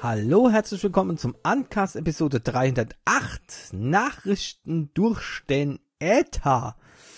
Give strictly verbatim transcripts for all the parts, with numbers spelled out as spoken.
Hallo, herzlich willkommen zum Uncast Episode dreihundertacht. Nachrichten durch den Äther.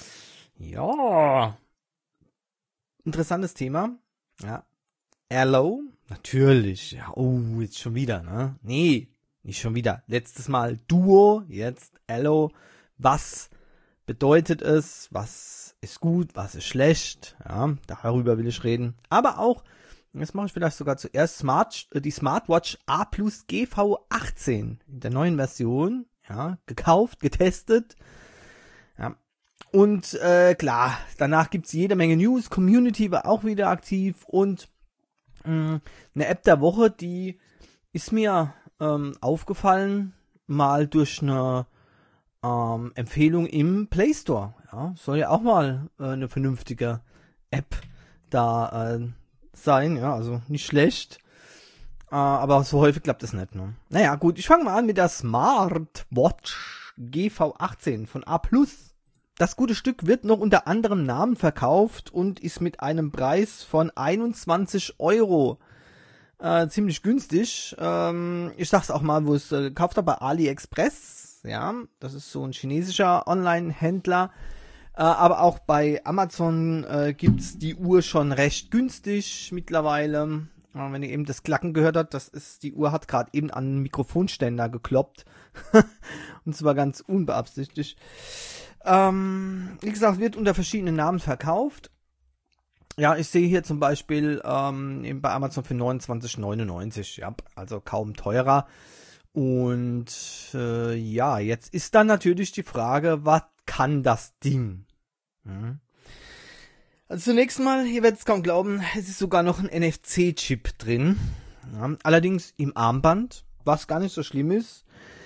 Ja. Interessantes Thema. Ja. Hello. Natürlich. Ja, oh, jetzt schon wieder, ne? Nee, nicht schon wieder. Letztes Mal Duo, jetzt Hello. Was bedeutet es? Was ist gut? Was ist schlecht? Ja, darüber will ich reden. Aber auch, jetzt mache ich vielleicht sogar zuerst Smart, die Smartwatch A plus G V achtzehn in der neuen Version, ja, gekauft, getestet, ja, und äh, klar, danach gibt's jede Menge News, Community war auch wieder aktiv und mh, eine App der Woche, die ist mir ähm, aufgefallen, mal durch eine ähm, Empfehlung im Play Store, ja, soll ja auch mal äh, eine vernünftige App da äh, sein, ja, also nicht schlecht, äh, aber so häufig klappt das nicht, ne? Naja, gut, ich fange mal an mit der Smartwatch G V achtzehn von A plus. Das gute Stück wird noch unter anderem Namen verkauft und ist mit einem Preis von einundzwanzig Euro äh, ziemlich günstig. Ähm, ich sag's auch mal, wo es äh, gekauft habe, bei AliExpress, ja, das ist so ein chinesischer Online-Händler. Uh, aber auch bei Amazon uh, gibt's die Uhr schon recht günstig mittlerweile. Uh, wenn ihr eben das Klacken gehört habt, das ist, die Uhr hat gerade eben an einen Mikrofonständer gekloppt. Und zwar ganz unbeabsichtigt. Um, wie gesagt, wird unter verschiedenen Namen verkauft. Ja, ich sehe hier zum Beispiel um, eben bei Amazon für neunundzwanzig neunundneunzig. Ja, also kaum teurer. Und äh, ja, jetzt ist dann natürlich die Frage, was kann das Ding? Hm. Also zunächst mal, ihr werdet es kaum glauben, es ist sogar noch ein N F C-Chip drin. Ja, allerdings im Armband, was gar nicht so schlimm ist.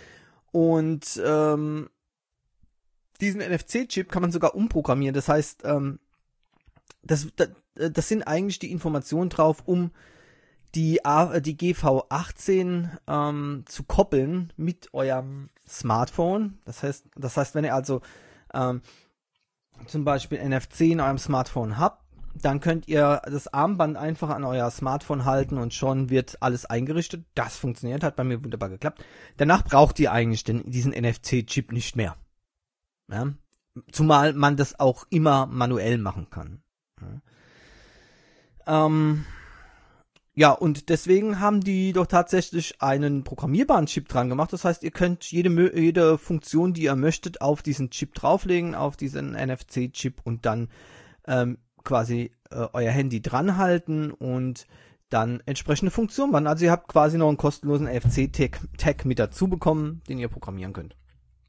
Und ähm, diesen N F C-Chip kann man sogar umprogrammieren. Das heißt, ähm, das, das, das sind eigentlich die Informationen drauf, um die, A, die G V achtzehn ähm, zu koppeln mit eurem Smartphone. Das heißt, das heißt, wenn ihr also ähm, zum Beispiel N F C in eurem Smartphone habt, dann könnt ihr das Armband einfach an euer Smartphone halten und schon wird alles eingerichtet. Das funktioniert, hat bei mir wunderbar geklappt. Danach braucht ihr eigentlich den, diesen N F C-Chip nicht mehr. Ja? Zumal man das auch immer manuell machen kann. Ja. Ähm, Ja, und deswegen haben die doch tatsächlich einen programmierbaren Chip dran gemacht. Das heißt, ihr könnt jede, jede Funktion, die ihr möchtet, auf diesen Chip drauflegen, auf diesen N F C-Chip und dann ähm, quasi äh, euer Handy dran halten und dann entsprechende Funktionen machen. Also ihr habt quasi noch einen kostenlosen N F C-Tag mit dazu bekommen, den ihr programmieren könnt.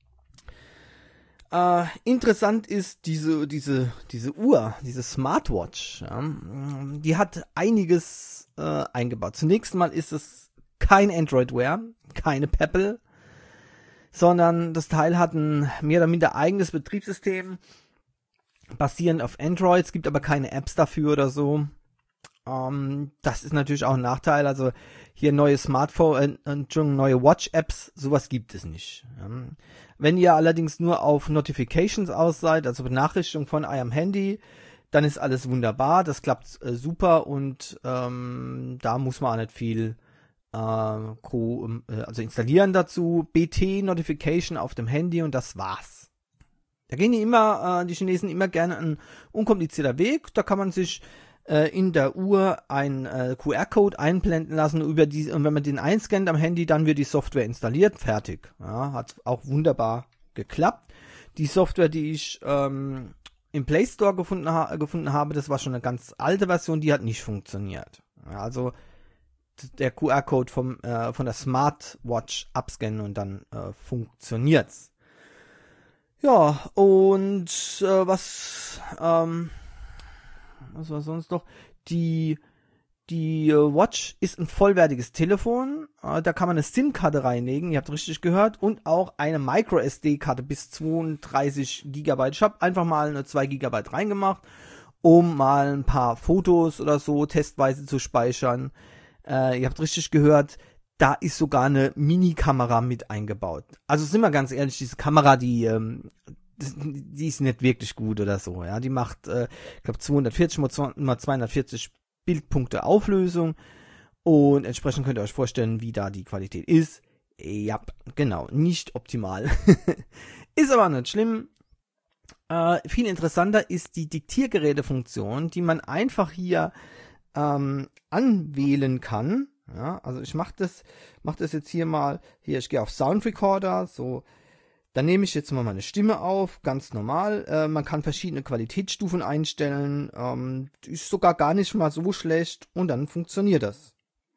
Äh, interessant ist diese, diese, diese Uhr, diese Smartwatch, ja, die hat einiges äh, eingebaut. Zunächst mal ist es kein Android Wear, keine Pebble, sondern das Teil hat ein mehr oder minder eigenes Betriebssystem, basierend auf Android. Es gibt aber keine Apps dafür oder so. Ähm, das ist natürlich auch ein Nachteil. Also hier neue Smartphone, äh, neue Watch-Apps, sowas gibt es nicht. Ja. Wenn ihr allerdings nur auf Notifications aus seid, also Benachrichtigungen von eurem Handy, dann ist alles wunderbar, das klappt äh, super und ähm, da muss man auch nicht viel äh, also installieren dazu. B T-Notification auf dem Handy und das war's. Da gehen die immer, äh, die Chinesen immer gerne ein unkomplizierter Weg, da kann man sich äh, in der Uhr einen äh, Q R-Code einblenden lassen, über die, und wenn man den einscannt am Handy, dann wird die Software installiert, fertig. Ja, hat auch wunderbar geklappt. Die Software, die ich ähm, im Play Store gefunden, ha- gefunden habe, das war schon eine ganz alte Version, die hat nicht funktioniert. Ja, also der Q R-Code vom, äh, von der Smartwatch abscannen und dann äh, funktioniert's. Ja, und äh, was ähm, was war sonst noch? Die, die Watch ist ein vollwertiges Telefon. Äh, da kann man eine SIM-Karte reinlegen. Ihr habt richtig gehört. Und auch eine Micro-S D-Karte bis zweiunddreißig Gigabyte. Ich habe einfach mal eine zwei Gigabyte reingemacht, um mal ein paar Fotos oder so testweise zu speichern. Äh, ihr habt richtig gehört. Da ist sogar eine Mini-Kamera mit eingebaut. Also sind wir ganz ehrlich, diese Kamera, die ähm, die ist nicht wirklich gut oder so, ja, die macht, äh, ich glaube zweihundertvierzig mal zweihundertvierzig Bildpunkte Auflösung Und entsprechend könnt ihr euch vorstellen, wie da die Qualität ist. Ja, genau, nicht optimal. Ist aber nicht schlimm. Äh, viel interessanter ist die Diktiergerätefunktion, die man einfach hier ähm, anwählen kann. Ja, also ich mache das, mach das jetzt hier mal. Hier, ich gehe auf Sound Recorder. So, dann nehme ich jetzt mal meine Stimme auf, ganz normal. Äh, man kann verschiedene Qualitätsstufen einstellen. Ähm, ist sogar gar nicht mal so schlecht und dann funktioniert das.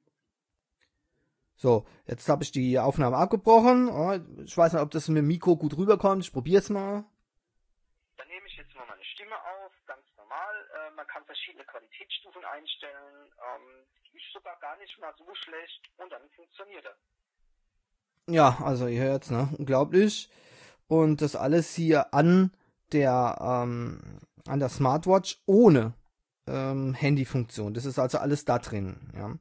So, jetzt habe ich die Aufnahme abgebrochen. Oh, ich weiß nicht, ob das mit dem Mikro gut rüberkommt. Ich probiere es mal. Dann nehme ich jetzt mal meine Stimme auf, ganz normal. Äh, man kann verschiedene Qualitätsstufen einstellen. Ähm, ist sogar gar nicht mal so schlecht und dann funktioniert das. Ja, also ihr hört's, ne? Unglaublich. Und das alles hier an der ähm, an der Smartwatch ohne ähm, Handyfunktion. Das ist also alles da drin, ja.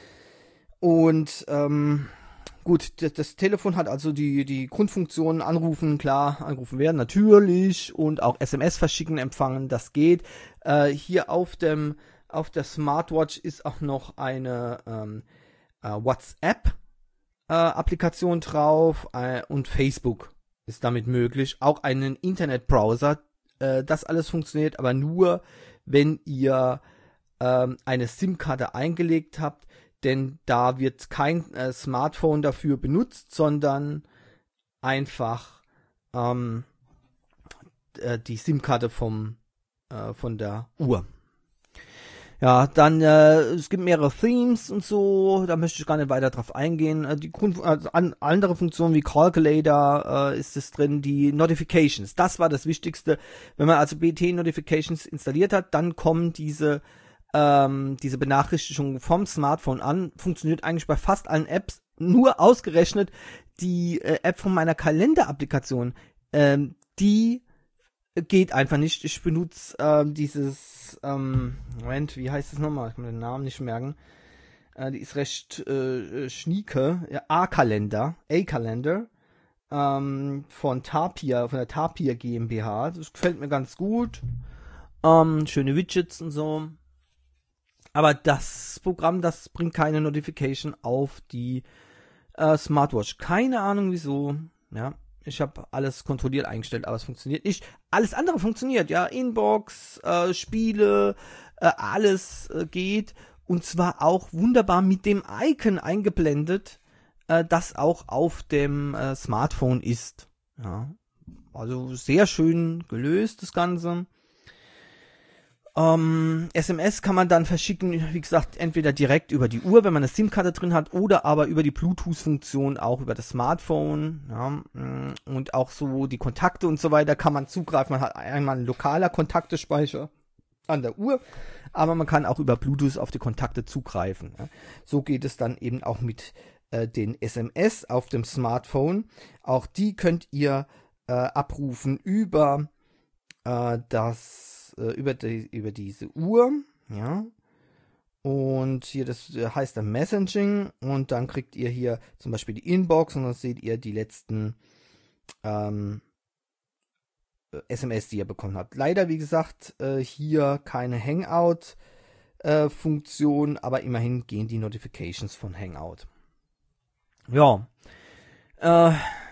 Und ähm, gut, das, das Telefon hat also die, die Grundfunktionen, anrufen, klar, angerufen werden, natürlich, und auch S M S verschicken, empfangen, das geht. Äh, hier auf dem auf der Smartwatch ist auch noch eine ähm, äh, WhatsApp-Applikation äh, drauf äh, und Facebook ist damit möglich. Auch einen Internetbrowser, äh, das alles funktioniert, aber nur, wenn ihr ähm, eine SIM-Karte eingelegt habt. Denn da wird kein äh, Smartphone dafür benutzt, sondern einfach ähm, äh, die SIM-Karte vom äh, von der Uhr. Ja, dann äh, es gibt mehrere Themes und so, da möchte ich gar nicht weiter drauf eingehen. Äh, die Grund also an, andere Funktionen wie Calculator äh, ist es drin, die Notifications, das war das Wichtigste. Wenn man also B T Notifications installiert hat, dann kommen diese Ähm, diese Benachrichtigung vom Smartphone an, funktioniert eigentlich bei fast allen Apps, nur ausgerechnet die äh, App von meiner Kalender-Applikation, ähm, die geht einfach nicht. Ich benutze ähm, dieses, ähm, Moment, wie heißt es nochmal? Ich kann mir den Namen nicht merken. Äh, die ist recht äh, schnieke, ja, A-Kalender, A-Kalender, ähm, von Tapir, von der Tapir GmbH. Das gefällt mir ganz gut. Ähm, schöne Widgets und so. Aber das Programm, das bringt keine Notification auf die äh, Smartwatch. Keine Ahnung wieso. Ja, ich habe alles kontrolliert eingestellt, aber es funktioniert nicht. Alles andere funktioniert, ja. Inbox, äh, Spiele, äh, alles äh, geht. Und zwar auch wunderbar mit dem Icon eingeblendet, äh, das auch auf dem äh, Smartphone ist. Ja, also sehr schön gelöst, das Ganze. Ähm, S M S kann man dann verschicken, wie gesagt, entweder direkt über die Uhr, wenn man eine SIM-Karte drin hat, oder aber über die Bluetooth-Funktion, auch über das Smartphone. Ja, und auch so die Kontakte und so weiter kann man zugreifen. Man hat einmal einen lokaler Kontaktespeicher an der Uhr, aber man kann auch über Bluetooth auf die Kontakte zugreifen. Ja. So geht es dann eben auch mit äh, den S M S auf dem Smartphone. Auch die könnt ihr äh, abrufen über äh, das über die, über diese Uhr, ja, und hier, das heißt dann Messaging, und dann kriegt ihr hier zum Beispiel die Inbox und dann seht ihr die letzten ähm, S M S, die ihr bekommen habt. Leider, wie gesagt, äh, hier keine Hangout-Funktion, äh, aber immerhin gehen die Notifications von Hangout. Ja, äh,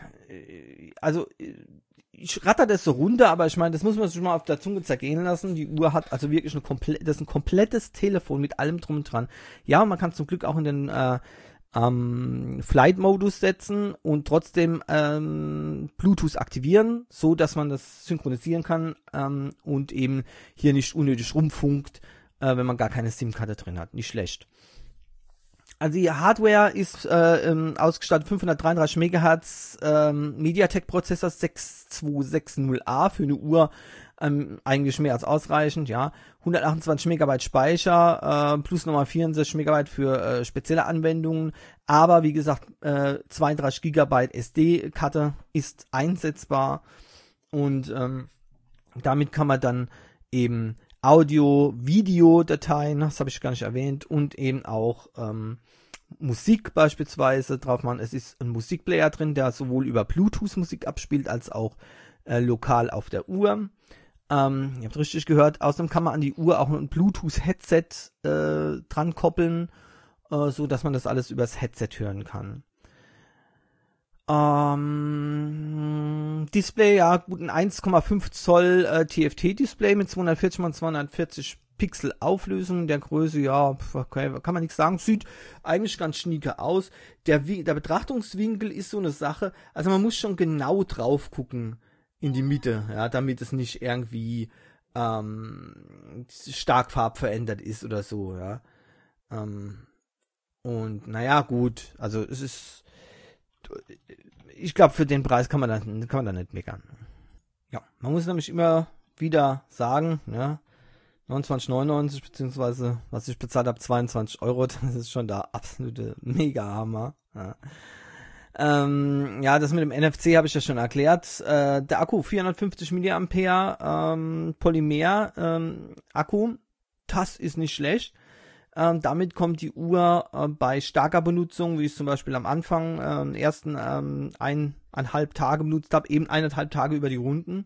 also ich ratter das so runter, aber ich meine, das muss man sich mal auf der Zunge zergehen lassen. Die Uhr hat also wirklich eine komplett, das ist ein komplettes Telefon mit allem drum und dran. Ja, man kann zum Glück auch in den äh, ähm, Flight-Modus setzen und trotzdem ähm, Bluetooth aktivieren, so dass man das synchronisieren kann ähm, und eben hier nicht unnötig rumfunkt, äh, wenn man gar keine SIM-Karte drin hat. Nicht schlecht. Also die Hardware ist äh, ähm, ausgestattet fünfhundertdreiunddreißig Megahertz ähm, MediaTek-Prozessor sechs zwei sechs null A für eine Uhr, ähm, eigentlich mehr als ausreichend, ja. hundertachtundzwanzig Megabyte Speicher, äh, plus nochmal vierundsechzig Megabyte für äh, spezielle Anwendungen, aber wie gesagt, äh, zweiunddreißig Gigabyte S D-Karte ist einsetzbar und ähm, damit kann man dann eben Audio, Videodateien, das habe ich gar nicht erwähnt, und eben auch ähm, Musik beispielsweise drauf machen. Es ist ein Musikplayer drin, der sowohl über Bluetooth Musik abspielt, als auch äh, lokal auf der Uhr. Ähm, ihr habt richtig gehört, außerdem kann man an die Uhr auch ein Bluetooth-Headset äh, dran koppeln, äh, so dass man das alles übers Headset hören kann. Ähm, Display, ja, gut, ein eins Komma fünf Zoll äh, T F T-Display mit zweihundertvierzig mal zweihundertvierzig Pixel Auflösung, der Größe, ja, okay, kann man nichts sagen, sieht eigentlich ganz schnieke aus. Der, der Betrachtungswinkel ist so eine Sache, also man muss schon genau drauf gucken in die Mitte, ja, damit es nicht irgendwie ähm, stark farbverändert ist oder so, ja. Ähm, und naja, gut, also es ist ich glaube, für den Preis kann man da, kann man da nicht meckern. Ja, man muss nämlich immer wieder sagen, ja, neunundzwanzig neunundneunzig beziehungsweise was ich bezahlt habe, zweiundzwanzig Euro, das ist schon der absolute Mega-Hammer. Ja. Ähm, ja, das mit dem N F C habe ich ja schon erklärt. Äh, der Akku vierhundertfünfzig Milliampere ähm, Polymer ähm, Akku, das ist nicht schlecht. Ähm, damit kommt die Uhr äh, bei starker Benutzung, wie ich es zum Beispiel am Anfang ähm, ersten ähm, eineinhalb Tage benutzt habe, eben eineinhalb Tage über die Runden.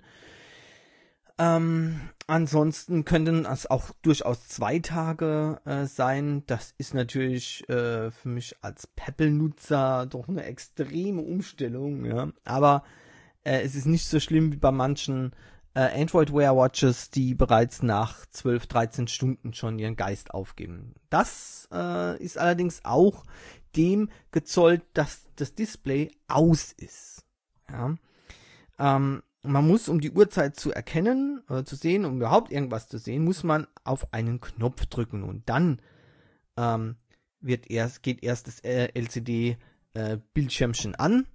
Ähm, ansonsten könnten es auch durchaus zwei Tage äh, sein. Das ist natürlich äh, für mich als Pebble-Nutzer doch eine extreme Umstellung. Ja? Aber äh, es ist nicht so schlimm wie bei manchen äh, Android Wear Watches, die bereits nach zwölf, dreizehn Stunden schon ihren Geist aufgeben. Das äh, ist allerdings auch dem gezollt, dass das Display aus ist. Ja? Ähm, man muss, um die Uhrzeit zu erkennen, äh, zu sehen, um überhaupt irgendwas zu sehen, muss man auf einen Knopf drücken und dann ähm, wird erst, geht erst das äh, L C D-Bildschirmchen äh, an.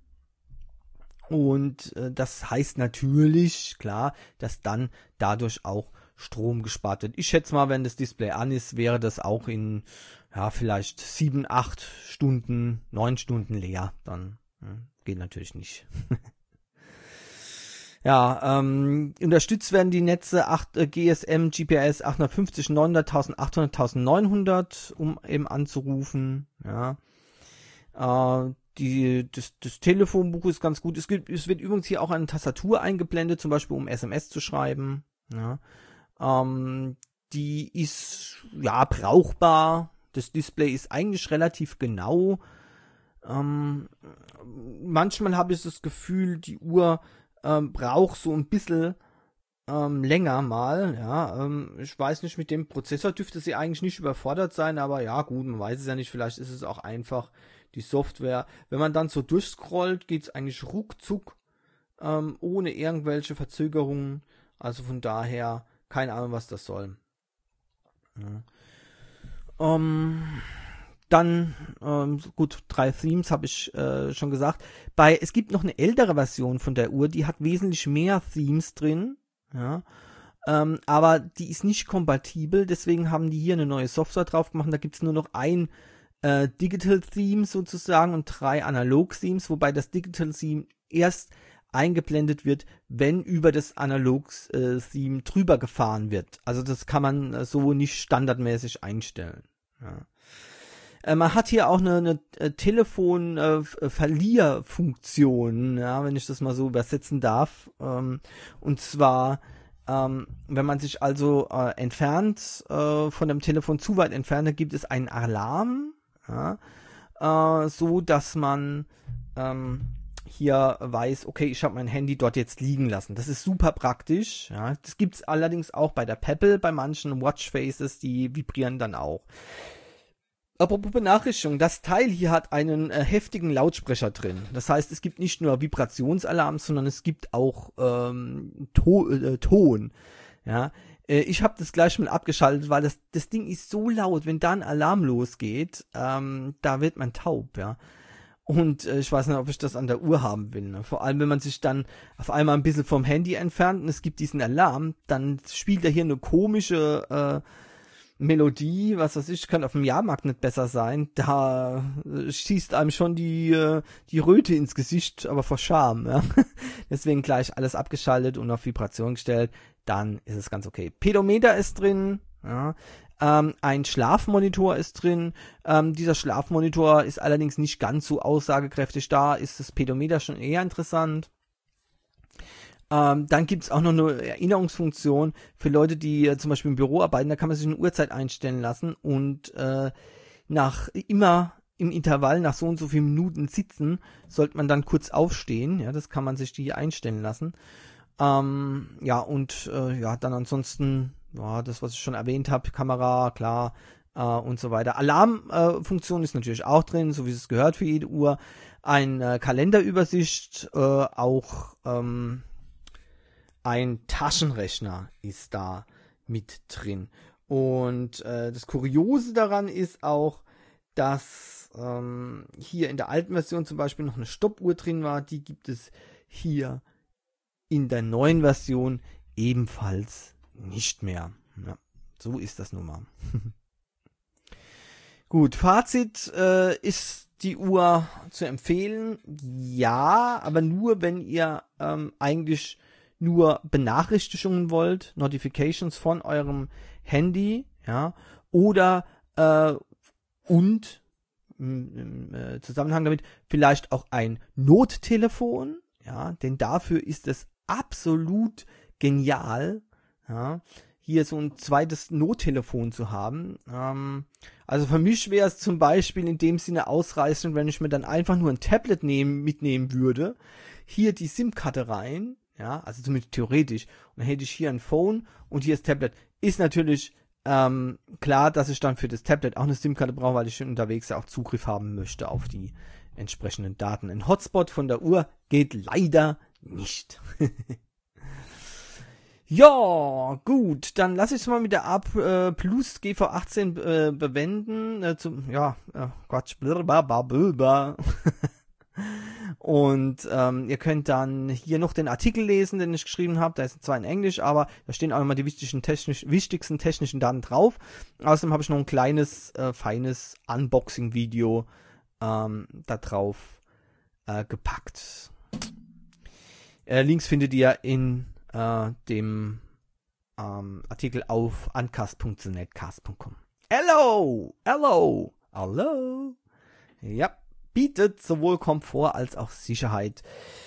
Und äh, das heißt natürlich, klar, dass dann dadurch auch Strom gespart wird. Ich schätze mal, wenn das Display an ist, wäre das auch in, ja, vielleicht sieben, acht Stunden, neun Stunden leer. Dann ja, geht natürlich nicht. Ja, ähm, unterstützt werden die Netze acht, äh, G S M, G P R S achthundertfünfzig, neunhundert, eintausendachthundert, eintausendneunhundert, um eben anzurufen. Ja, äh, die, das, das Telefonbuch ist ganz gut. Es, gibt, es wird übrigens hier auch eine Tastatur eingeblendet, zum Beispiel um S M S zu schreiben. Ja, ähm, die ist ja brauchbar. Das Display ist eigentlich relativ genau. Ähm, manchmal habe ich das Gefühl, die Uhr ähm, braucht so ein bisschen ähm, länger mal. Ja, ähm, ich weiß nicht, mit dem Prozessor dürfte sie eigentlich nicht überfordert sein, aber ja gut, man weiß es ja nicht. Vielleicht ist es auch einfach die Software. Wenn man dann so durchscrollt, geht es eigentlich ruckzuck, ähm, ohne irgendwelche Verzögerungen. Also von daher, keine Ahnung, was das soll. Ja. Ähm, dann, ähm, gut, drei Themes habe ich äh, schon gesagt. Bei, es gibt noch eine ältere Version von der Uhr, die hat wesentlich mehr Themes drin. Ja. Ähm, aber die ist nicht kompatibel, deswegen haben die hier eine neue Software drauf gemacht. Da gibt es nur noch ein Äh, Digital Theme sozusagen und drei Analog Themes, wobei das Digital Theme erst eingeblendet wird, wenn über das Analog äh, Theme drüber gefahren wird. Also das kann man äh, so nicht standardmäßig einstellen. Ja. Äh, man hat hier auch eine, eine äh, Telefon-Verlierfunktion, äh, ja, wenn ich das mal so übersetzen darf. Ähm, und zwar Ähm, wenn man sich also äh, entfernt, äh, von dem Telefon zu weit entfernt, da gibt es einen Alarm, ja, äh, so dass man ähm, hier weiß, okay, ich habe mein Handy dort jetzt liegen lassen. Das ist super praktisch. Ja. Das gibt es allerdings auch bei der Pebble, bei manchen Watchfaces, die vibrieren dann auch. Apropos Benachrichtigung, das Teil hier hat einen äh, heftigen Lautsprecher drin. Das heißt, es gibt nicht nur Vibrationsalarm, sondern es gibt auch ähm, to äh, Ton. Ja, äh, ich habe das gleich mal abgeschaltet, weil das das Ding ist so laut, wenn da ein Alarm losgeht, ähm, da wird man taub, ja. Und äh, ich weiß nicht, ob ich das an der Uhr haben will. Ne? Vor allem, wenn man sich dann auf einmal ein bisschen vom Handy entfernt und es gibt diesen Alarm, dann spielt er hier eine komische äh, Melodie, was weiß ich, kann auf dem Jahrmarkt nicht besser sein. Da schießt einem schon die die Röte ins Gesicht, aber vor Scham. Ja? Deswegen gleich alles abgeschaltet und auf Vibration gestellt. Dann ist es ganz okay. Pedometer ist drin. Ja? Ähm, ein Schlafmonitor ist drin. Ähm, dieser Schlafmonitor ist allerdings nicht ganz so aussagekräftig. Da ist das Pedometer schon eher interessant. Ähm, dann gibt es auch noch eine Erinnerungsfunktion für Leute, die äh, zum Beispiel im Büro arbeiten. Da kann man sich eine Uhrzeit einstellen lassen und äh, nach immer im Intervall nach so und so vielen Minuten sitzen, sollte man dann kurz aufstehen. Ja, das kann man sich die einstellen lassen. Ähm, ja, und äh, ja, dann ansonsten, ja, das, was ich schon erwähnt habe, Kamera, klar, äh, und so weiter. Alarmfunktion äh, ist natürlich auch drin, so wie es gehört für jede Uhr. Eine Kalenderübersicht, äh, auch ähm, ein Taschenrechner ist da mit drin. Und äh, das Kuriose daran ist auch, dass ähm, hier in der alten Version zum Beispiel noch eine Stoppuhr drin war. Die gibt es hier in der neuen Version ebenfalls nicht mehr. Ja, so ist das nun mal. Gut, Fazit, äh, ist die Uhr zu empfehlen? Ja, aber nur, wenn ihr ähm, eigentlich nur Benachrichtigungen wollt, Notifications von eurem Handy, ja, oder äh, und im äh, Zusammenhang damit vielleicht auch ein Nottelefon, ja, denn dafür ist es absolut genial, ja, hier so ein zweites Nottelefon zu haben. Ähm, also für mich wäre es zum Beispiel in dem Sinne ausreichend, wenn ich mir dann einfach nur ein Tablet nehmen, mitnehmen würde, hier die SIM-Karte rein, ja, also zumindest theoretisch, und dann hätte ich hier ein Phone und hier das Tablet. Ist natürlich ähm, klar, dass ich dann für das Tablet auch eine SIM-Karte brauche, weil ich schon unterwegs ja auch Zugriff haben möchte auf die entsprechenden Daten. Ein Hotspot von der Uhr geht leider nicht. Ja, gut, dann lasse ich es mal mit der A äh, Plus G V achtzehn äh, bewenden. Äh, zum, ja, äh, Quatsch, blablabla. Und ähm, ihr könnt dann hier noch den Artikel lesen, den ich geschrieben habe. Der ist zwar in Englisch, aber da stehen auch immer die wichtigsten, technisch, wichtigsten technischen Daten drauf. Außerdem habe ich noch ein kleines, äh, feines Unboxing-Video ähm, da drauf äh, gepackt. Äh, Links findet ihr in äh, dem ähm, Artikel auf uncast punkt netcast punkt com. Hello! Hello! Hello! Ja. Bietet sowohl Komfort als auch Sicherheit.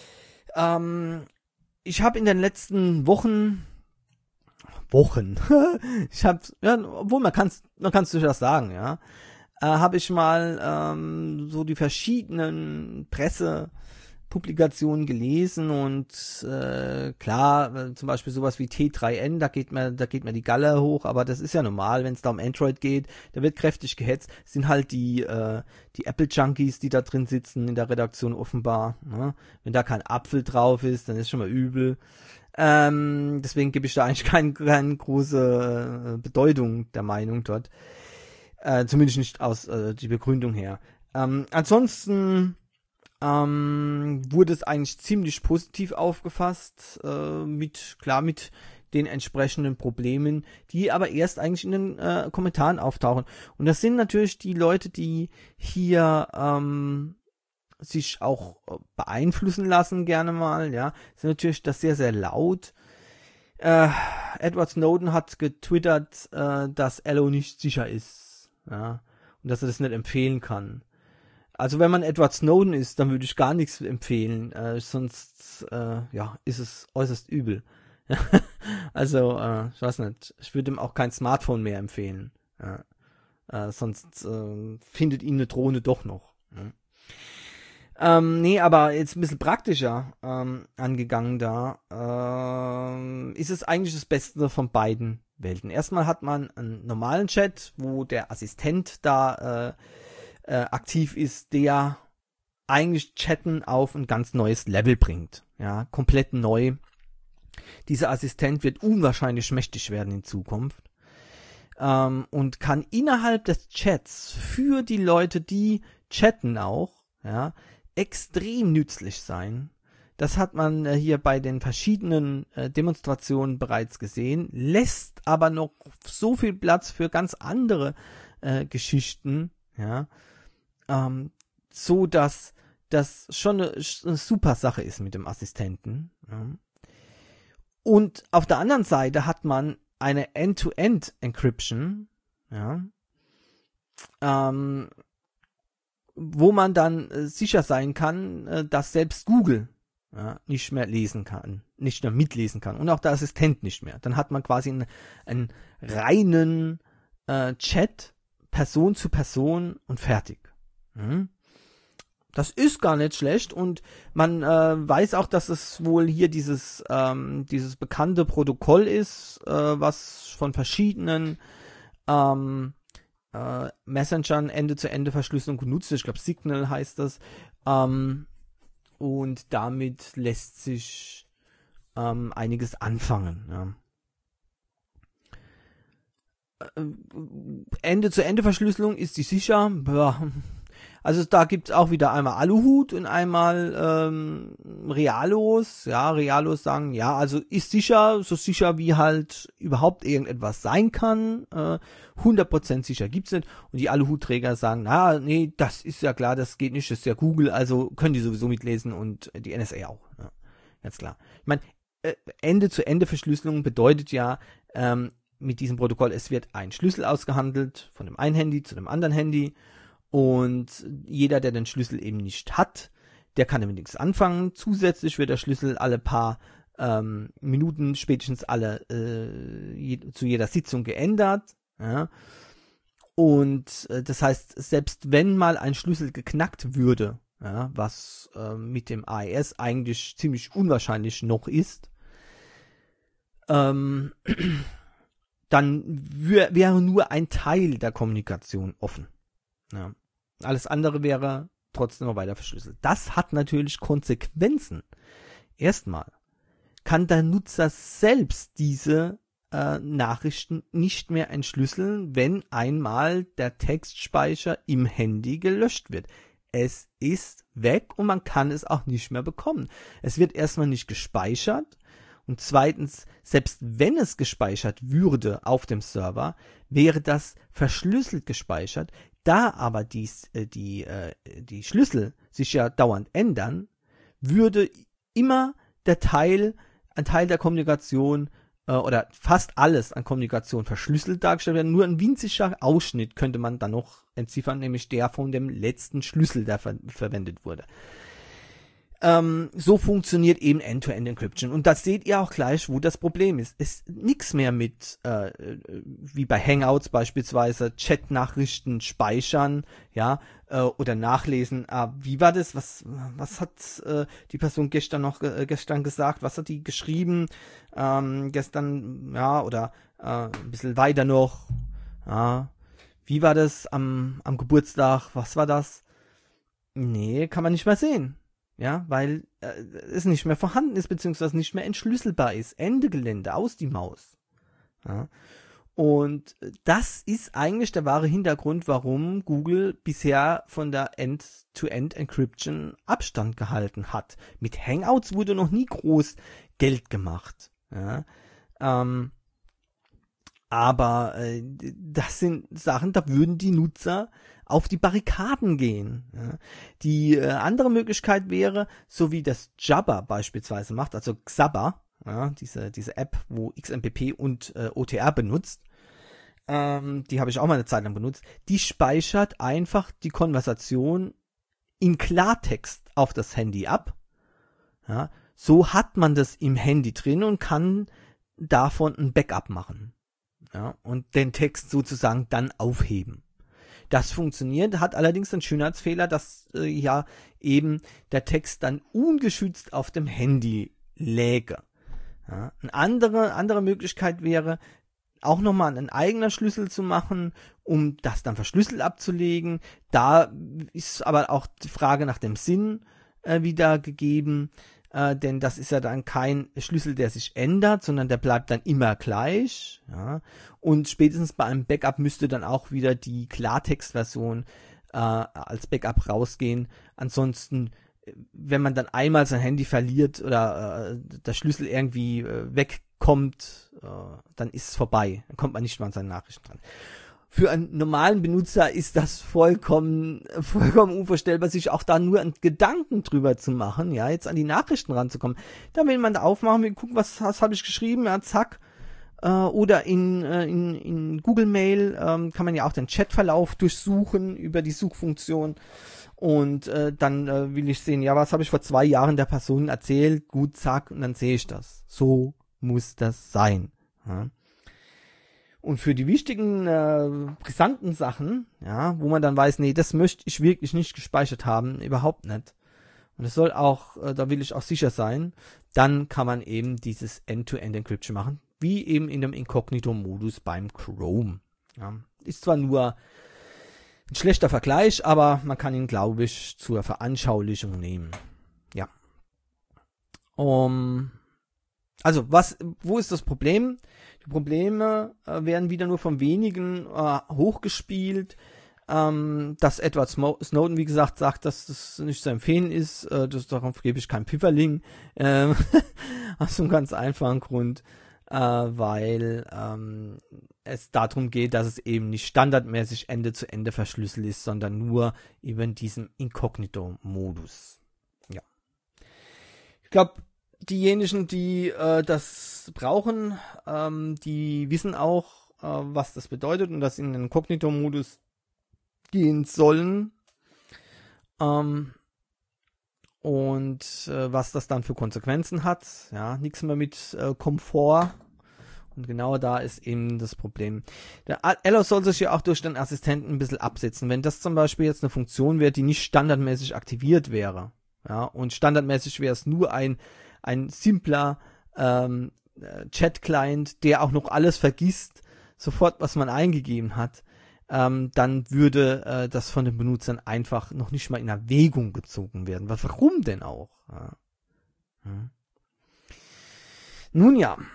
Ähm, ich habe in den letzten Wochen, Wochen, ich habe, ja, obwohl man kann man kann es durchaus sagen, ja, äh, habe ich mal ähm, so die verschiedenen Pressepublikationen gelesen und äh, klar, äh, zum Beispiel sowas wie T drei N, da geht mir, da geht mir die Galle hoch, aber das ist ja normal, wenn es da um Android geht, da wird kräftig gehetzt, das sind halt die äh, die Apple-Junkies, die da drin sitzen in der Redaktion offenbar, ne? Wenn da kein Apfel drauf ist, dann ist schon mal übel. Ähm, deswegen gebe ich da eigentlich keine kein große äh, Bedeutung der Meinung dort. Äh, zumindest nicht aus äh, die Begründung her. Ähm, ansonsten ähm, wurde es eigentlich ziemlich positiv aufgefasst, äh, mit, klar, mit den entsprechenden Problemen, die aber erst eigentlich in den äh, Kommentaren auftauchen. Und das sind natürlich die Leute, die hier ähm, sich auch beeinflussen lassen, gerne mal, ja, sind natürlich das sehr, sehr laut. Äh, Edward Snowden hat getwittert, äh, dass Allo nicht sicher ist, ja, und dass er das nicht empfehlen kann. Also wenn man Edward Snowden ist, dann würde ich gar nichts empfehlen, äh, sonst äh, ja, ist es äußerst übel. Also, äh, ich weiß nicht, ich würde ihm auch kein Smartphone mehr empfehlen. Ja. Äh, sonst äh, findet ihn eine Drohne doch noch. Ja. Ähm, nee, aber jetzt ein bisschen praktischer ähm, angegangen da, ähm, ist es eigentlich das Beste von beiden Welten. Erstmal hat man einen normalen Chat, wo der Assistent da äh, äh, aktiv ist, der eigentlich Chatten auf ein ganz neues Level bringt. Ja, komplett neu. Dieser Assistent wird unwahrscheinlich mächtig werden in Zukunft ähm, und kann innerhalb des Chats für die Leute, die chatten auch, ja, extrem nützlich sein. Das hat man äh, hier bei den verschiedenen äh, Demonstrationen bereits gesehen, lässt aber noch so viel Platz für ganz andere äh, Geschichten, ja, ähm, so dass das schon eine, eine super Sache ist mit dem Assistenten. Ja. Und auf der anderen Seite hat man eine End-to-End-Encryption, ja, ähm, wo man dann äh, sicher sein kann, äh, dass selbst Google ja, nicht mehr lesen kann, nicht mehr mitlesen kann und auch der Assistent nicht mehr. Dann hat man quasi einen, einen reinen äh, Chat Person zu Person und fertig. Hm? Das ist gar nicht schlecht und man äh, weiß auch, dass es wohl hier dieses ähm, dieses bekannte Protokoll ist, äh, was von verschiedenen ähm, äh, Messengern Ende-zu-Ende-Verschlüsselung genutzt wird. Ich glaube, Signal heißt das. Ähm, und damit lässt sich ähm, einiges anfangen. Ja. Ende-zu-Ende-Verschlüsselung, ist die sicher? Ja. Also da gibt es auch wieder einmal Aluhut und einmal ähm, Realos. Ja, Realos sagen, ja, also ist sicher, so sicher wie halt überhaupt irgendetwas sein kann. Äh, hundert Prozent sicher gibt's nicht. Und die Aluhutträger sagen, na, nee, das ist ja klar, das geht nicht, das ist ja Google, also können die sowieso mitlesen und die N S A auch. Ja, ganz klar. Ich meine, äh, Ende-zu-Ende-Verschlüsselung bedeutet ja, ähm, mit diesem Protokoll, es wird ein Schlüssel ausgehandelt von dem einen Handy zu dem anderen Handy. Und jeder, der den Schlüssel eben nicht hat, der kann damit nichts anfangen. Zusätzlich wird der Schlüssel alle paar ähm, Minuten, spätestens alle äh, je, zu jeder Sitzung geändert. Ja. Und äh, das heißt, selbst wenn mal ein Schlüssel geknackt würde, ja, was äh, mit dem A E S eigentlich ziemlich unwahrscheinlich noch ist, ähm, dann wär, wäre nur ein Teil der Kommunikation offen. Ja. Alles andere wäre trotzdem noch weiter verschlüsselt. Das hat natürlich Konsequenzen. Erstmal kann der Nutzer selbst diese äh, Nachrichten nicht mehr entschlüsseln, wenn einmal der Textspeicher im Handy gelöscht wird. Es ist weg und man kann es auch nicht mehr bekommen. Es wird erstmal nicht gespeichert. Und zweitens, selbst wenn es gespeichert würde auf dem Server, wäre das verschlüsselt gespeichert. Da aber dies, äh, die, äh, die Schlüssel sich ja dauernd ändern, würde immer der Teil, ein Teil der Kommunikation äh, oder fast alles an Kommunikation verschlüsselt dargestellt werden. Nur ein winziger Ausschnitt könnte man dann noch entziffern, nämlich der von dem letzten Schlüssel, der ver- verwendet wurde. Ähm, so funktioniert eben End-to-End-Encryption. Und das seht ihr auch gleich, wo das Problem ist. Es ist nichts mehr mit, äh, wie bei Hangouts beispielsweise, Chat-Nachrichten speichern, ja, äh, oder nachlesen. Äh, wie war das? Was, was hat äh, die Person gestern noch äh, gestern gesagt? Was hat die geschrieben? Ähm, gestern, ja, oder äh, ein bisschen weiter noch. Ja. Wie war das am, am Geburtstag? Was war das? Nee, kann man nicht mehr sehen. Ja, weil äh, es nicht mehr vorhanden ist, beziehungsweise nicht mehr entschlüsselbar ist. Ende Gelände, aus die Maus. Ja. Und das ist eigentlich der wahre Hintergrund, warum Google bisher von der End-to-End-Encryption Abstand gehalten hat. Mit Hangouts wurde noch nie groß Geld gemacht. Ja. Ähm, aber äh, das sind Sachen, da würden die Nutzer auf die Barrikaden gehen. Ja. Die äh, andere Möglichkeit wäre, so wie das Jabber beispielsweise macht, also Xabber, ja, diese, diese App, wo X M P P und äh, O T R benutzt, ähm, die habe ich auch mal eine Zeit lang benutzt, die speichert einfach die Konversation in Klartext auf das Handy ab. Ja. So hat man das im Handy drin und kann davon ein Backup machen. Ja, und den Text sozusagen dann aufheben. Das funktioniert, hat allerdings einen Schönheitsfehler, dass äh, ja eben der Text dann ungeschützt auf dem Handy läge. Ja, eine andere, andere Möglichkeit wäre, auch nochmal einen eigenen Schlüssel zu machen, um das dann verschlüsselt abzulegen. Da ist aber auch die Frage nach dem Sinn äh, wieder gegeben, äh, denn das ist ja dann kein Schlüssel, der sich ändert, sondern der bleibt dann immer gleich. Ja. Und spätestens bei einem Backup müsste dann auch wieder die Klartextversion äh, als Backup rausgehen. Ansonsten, wenn man dann einmal sein Handy verliert oder äh, der Schlüssel irgendwie äh, wegkommt, äh, dann ist es vorbei. Dann kommt man nicht mehr an seine Nachrichten dran. Für einen normalen Benutzer ist das vollkommen, vollkommen unvorstellbar, sich auch da nur einen Gedanken drüber zu machen, ja, jetzt an die Nachrichten ranzukommen. Da will man da aufmachen, wir gucken, was, was habe ich geschrieben, ja, zack. Äh, oder in, äh, in, in Google Mail ähm, kann man ja auch den Chatverlauf durchsuchen über die Suchfunktion. Und äh, dann äh, will ich sehen, ja, was habe ich vor zwei Jahren der Person erzählt, gut, zack, und dann sehe ich das. So muss das sein. Ja. Und für die wichtigen, äh, brisanten Sachen, ja, wo man dann weiß, nee, das möchte ich wirklich nicht gespeichert haben, überhaupt nicht. Und es soll auch, äh, da will ich auch sicher sein, dann kann man eben dieses End-to-End-Encryption machen, wie eben in dem Inkognito-Modus beim Chrome. Ja, ist zwar nur ein schlechter Vergleich, aber man kann ihn, glaube ich, zur Veranschaulichung nehmen. Ja. Um, also, was, wo ist das Problem? Die Probleme äh, werden wieder nur von wenigen äh, hochgespielt. Ähm, dass Edward Snowden, wie gesagt, sagt, dass das nicht zu empfehlen ist. Äh, das, darauf gebe ich kein Pfifferling. Ähm, aus einem ganz einfachen Grund, äh, weil ähm, es darum geht, dass es eben nicht standardmäßig Ende zu Ende verschlüsselt ist, sondern nur über diesen Inkognito-Modus. Ja. Ich glaube, diejenigen, die äh, das brauchen, ähm, die wissen auch, äh, was das bedeutet und dass in den Inkognito-Modus gehen sollen. Ähm, und äh, was das dann für Konsequenzen hat. Ja, nichts mehr mit äh, Komfort. Und genau da ist eben das Problem. Der Allo soll sich ja auch durch den Assistenten ein bisschen absetzen. Wenn das zum Beispiel jetzt eine Funktion wäre, die nicht standardmäßig aktiviert wäre, ja, und standardmäßig wäre es nur ein, ein simpler ähm, Chat-Client, der auch noch alles vergisst, sofort, was man eingegeben hat, ähm, dann würde äh, das von den Benutzern einfach noch nicht mal in Erwägung gezogen werden. Was, warum denn auch? Ja. Hm. Nun ja,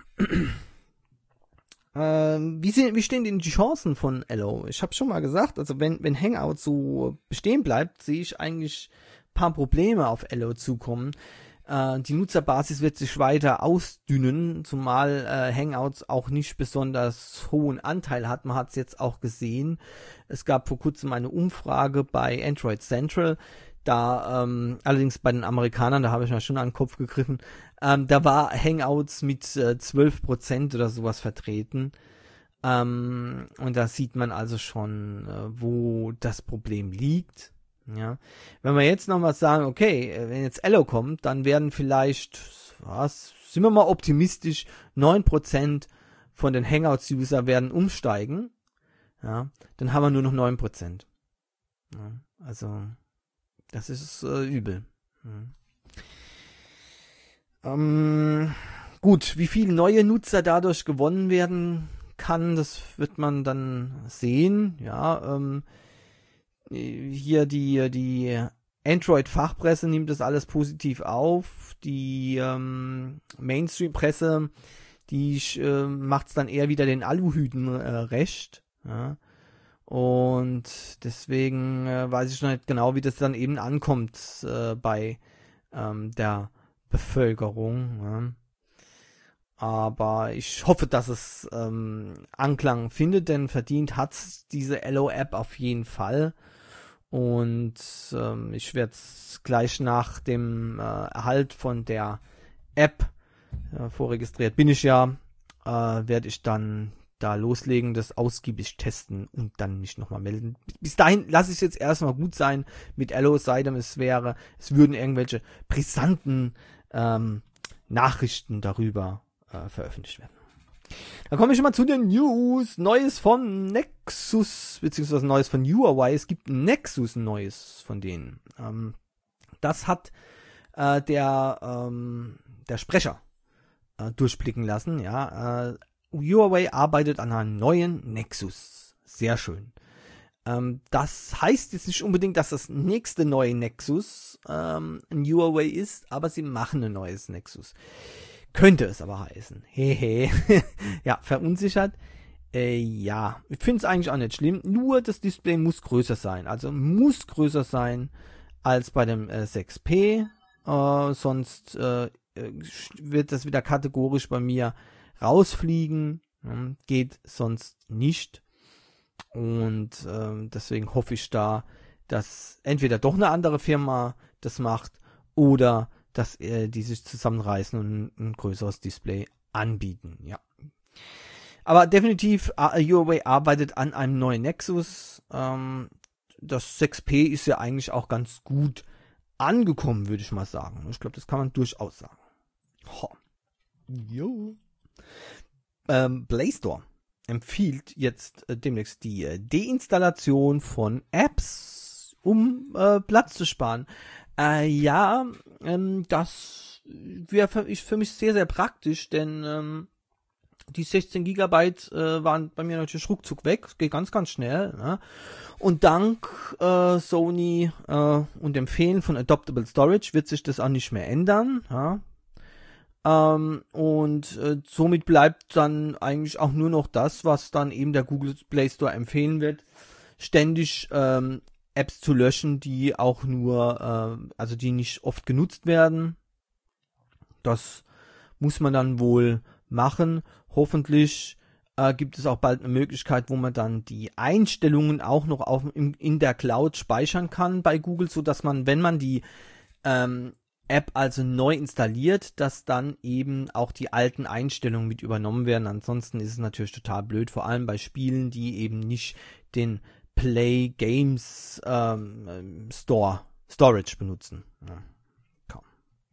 Ähm, wie, sind, wie stehen denn die Chancen von Allo? Ich habe schon mal gesagt, also wenn, wenn Hangout so bestehen bleibt, sehe ich eigentlich ein paar Probleme auf Allo zukommen. Äh, die Nutzerbasis wird sich weiter ausdünnen, zumal äh, Hangouts auch nicht besonders hohen Anteil hat. Man hat es jetzt auch gesehen. Es gab vor kurzem eine Umfrage bei Android Central. Da, ähm, allerdings bei den Amerikanern, da habe ich mir schon an den Kopf gegriffen, ähm, da war Hangouts mit äh, zwölf Prozent oder sowas vertreten. Ähm, und da sieht man also schon, äh, wo das Problem liegt. Ja. Wenn wir jetzt nochmal sagen, okay, wenn jetzt Allo kommt, dann werden vielleicht, was, sind wir mal optimistisch, neun Prozent von den Hangouts-User werden umsteigen. Ja, dann haben wir nur noch neun Prozent. Ja, also das ist äh, übel. Hm. Ähm, gut, wie viele neue Nutzer dadurch gewonnen werden kann, das wird man dann sehen. Ja, ähm, hier die die Android-Fachpresse nimmt das alles positiv auf. Die ähm, Mainstream-Presse, die äh, macht es dann eher wieder den Aluhüten äh, recht. Ja. Und deswegen äh, weiß ich noch nicht genau, wie das dann eben ankommt äh, bei ähm, der Bevölkerung. Ja. Aber ich hoffe, dass es ähm, Anklang findet, denn verdient hat diese Allo-App auf jeden Fall. Und ähm, ich werde es gleich nach dem äh, Erhalt von der App, äh, vorregistriert bin ich ja, äh, werde ich dann da loslegen, das ausgiebig testen und dann mich nochmal melden. Bis dahin lasse ich es jetzt erstmal gut sein mit Allo, sei denn es wäre, es würden irgendwelche brisanten ähm, Nachrichten darüber äh, veröffentlicht werden. Dann komme ich schon mal zu den News. Neues von Nexus, beziehungsweise Neues von Huawei. Es gibt ein Nexus Neues von denen. Ähm, das hat äh, der, ähm, der Sprecher äh, durchblicken lassen, ja, äh, Huawei arbeitet an einem neuen Nexus. Sehr schön. Ähm, das heißt jetzt nicht unbedingt, dass das nächste neue Nexus ähm, ein Huawei ist, aber sie machen ein neues Nexus. Könnte es aber heißen. Hehe. Ja, verunsichert. Äh, ja, ich finde es eigentlich auch nicht schlimm. Nur das Display muss größer sein. Also muss größer sein als bei dem äh, sechs P. Äh, sonst äh, wird das wieder kategorisch bei mir rausfliegen, hm, geht sonst nicht. Und äh, deswegen hoffe ich da, dass entweder doch eine andere Firma das macht oder dass äh, die sich zusammenreißen und ein, ein größeres Display anbieten. Ja. Aber definitiv, Huawei arbeitet an einem neuen Nexus. Ähm, das sechs P ist ja eigentlich auch ganz gut angekommen, würde ich mal sagen. Ich glaube, das kann man durchaus sagen. Ho. Jo. Ähm, Play Store. empfiehlt jetzt äh, demnächst die äh, Deinstallation von Apps, um äh, Platz zu sparen. Äh, ja, ähm, das wäre für, für mich sehr, sehr praktisch, denn ähm, die sechzehn Gigabyte äh, waren bei mir natürlich ruckzuck weg, geht ganz, ganz schnell. Ne? Und dank äh, Sony äh, und dem Fehlen von Adoptable Storage wird sich das auch nicht mehr ändern. Ja? Ähm, und äh, somit bleibt dann eigentlich auch nur noch das, was dann eben der Google Play Store empfehlen wird, ständig ähm, Apps zu löschen, die auch nur, äh, also die nicht oft genutzt werden. Das muss man dann wohl machen. Hoffentlich äh, gibt es auch bald eine Möglichkeit, wo man dann die Einstellungen auch noch auf, in, in der Cloud speichern kann bei Google, so dass man, wenn man die ähm, App also neu installiert, dass dann eben auch die alten Einstellungen mit übernommen werden. Ansonsten ist es natürlich total blöd, vor allem bei Spielen, die eben nicht den Play Games ähm, Store Storage benutzen. Ja, kaum.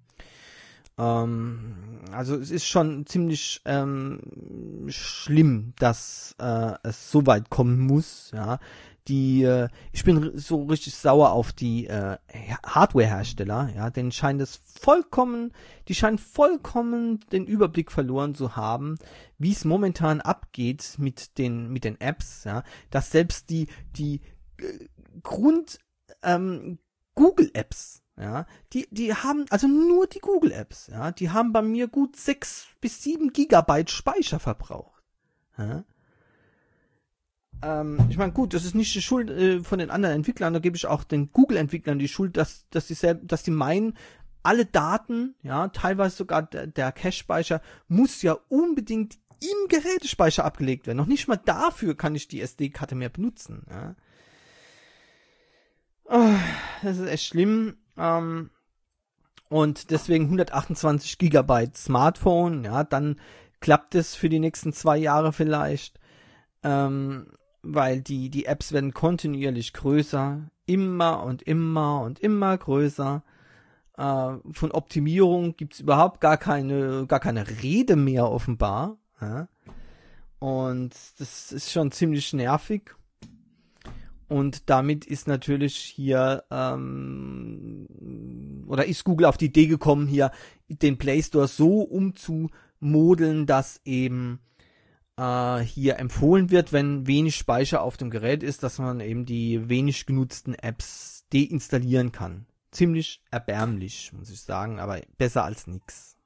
Ähm, also es ist schon ziemlich ähm, schlimm, dass äh, es so weit kommen muss. Ja, die äh, ich bin so richtig sauer auf die äh, Hardware-Hersteller. Ja, denen scheint es vollkommen, die scheinen vollkommen den Überblick verloren zu haben, wie es momentan abgeht mit den mit den Apps. Ja, dass selbst die die äh, Grund ähm, Google-Apps, ja, die, die haben, also nur die Google-Apps, ja, die haben bei mir gut sechs bis sieben Gigabyte Speicher verbraucht. Ja. Ähm, ich meine, gut, das ist nicht die Schuld äh, von den anderen Entwicklern, da gebe ich auch den Google-Entwicklern die Schuld, dass, dass die selb, dass die meinen, alle Daten, ja, teilweise sogar der, der Cache-Speicher muss ja unbedingt im Gerätespeicher abgelegt werden. Noch nicht mal dafür kann ich die S D-Karte mehr benutzen, ja. Oh, das ist echt schlimm. Ähm, und deswegen hundertachtundzwanzig Gigabyte Smartphone, ja, dann klappt es für die nächsten zwei Jahre vielleicht, ähm, weil die, die Apps werden kontinuierlich größer, immer und immer und immer größer. Äh, von Optimierung gibt's überhaupt gar keine, gar keine Rede mehr offenbar. Ja? Und das ist schon ziemlich nervig. Und damit ist natürlich hier, ähm, oder ist Google auf die Idee gekommen, hier den Play Store so umzumodeln, dass eben äh, hier empfohlen wird, wenn wenig Speicher auf dem Gerät ist, dass man eben die wenig genutzten Apps deinstallieren kann. Ziemlich erbärmlich, muss ich sagen, aber besser als nix.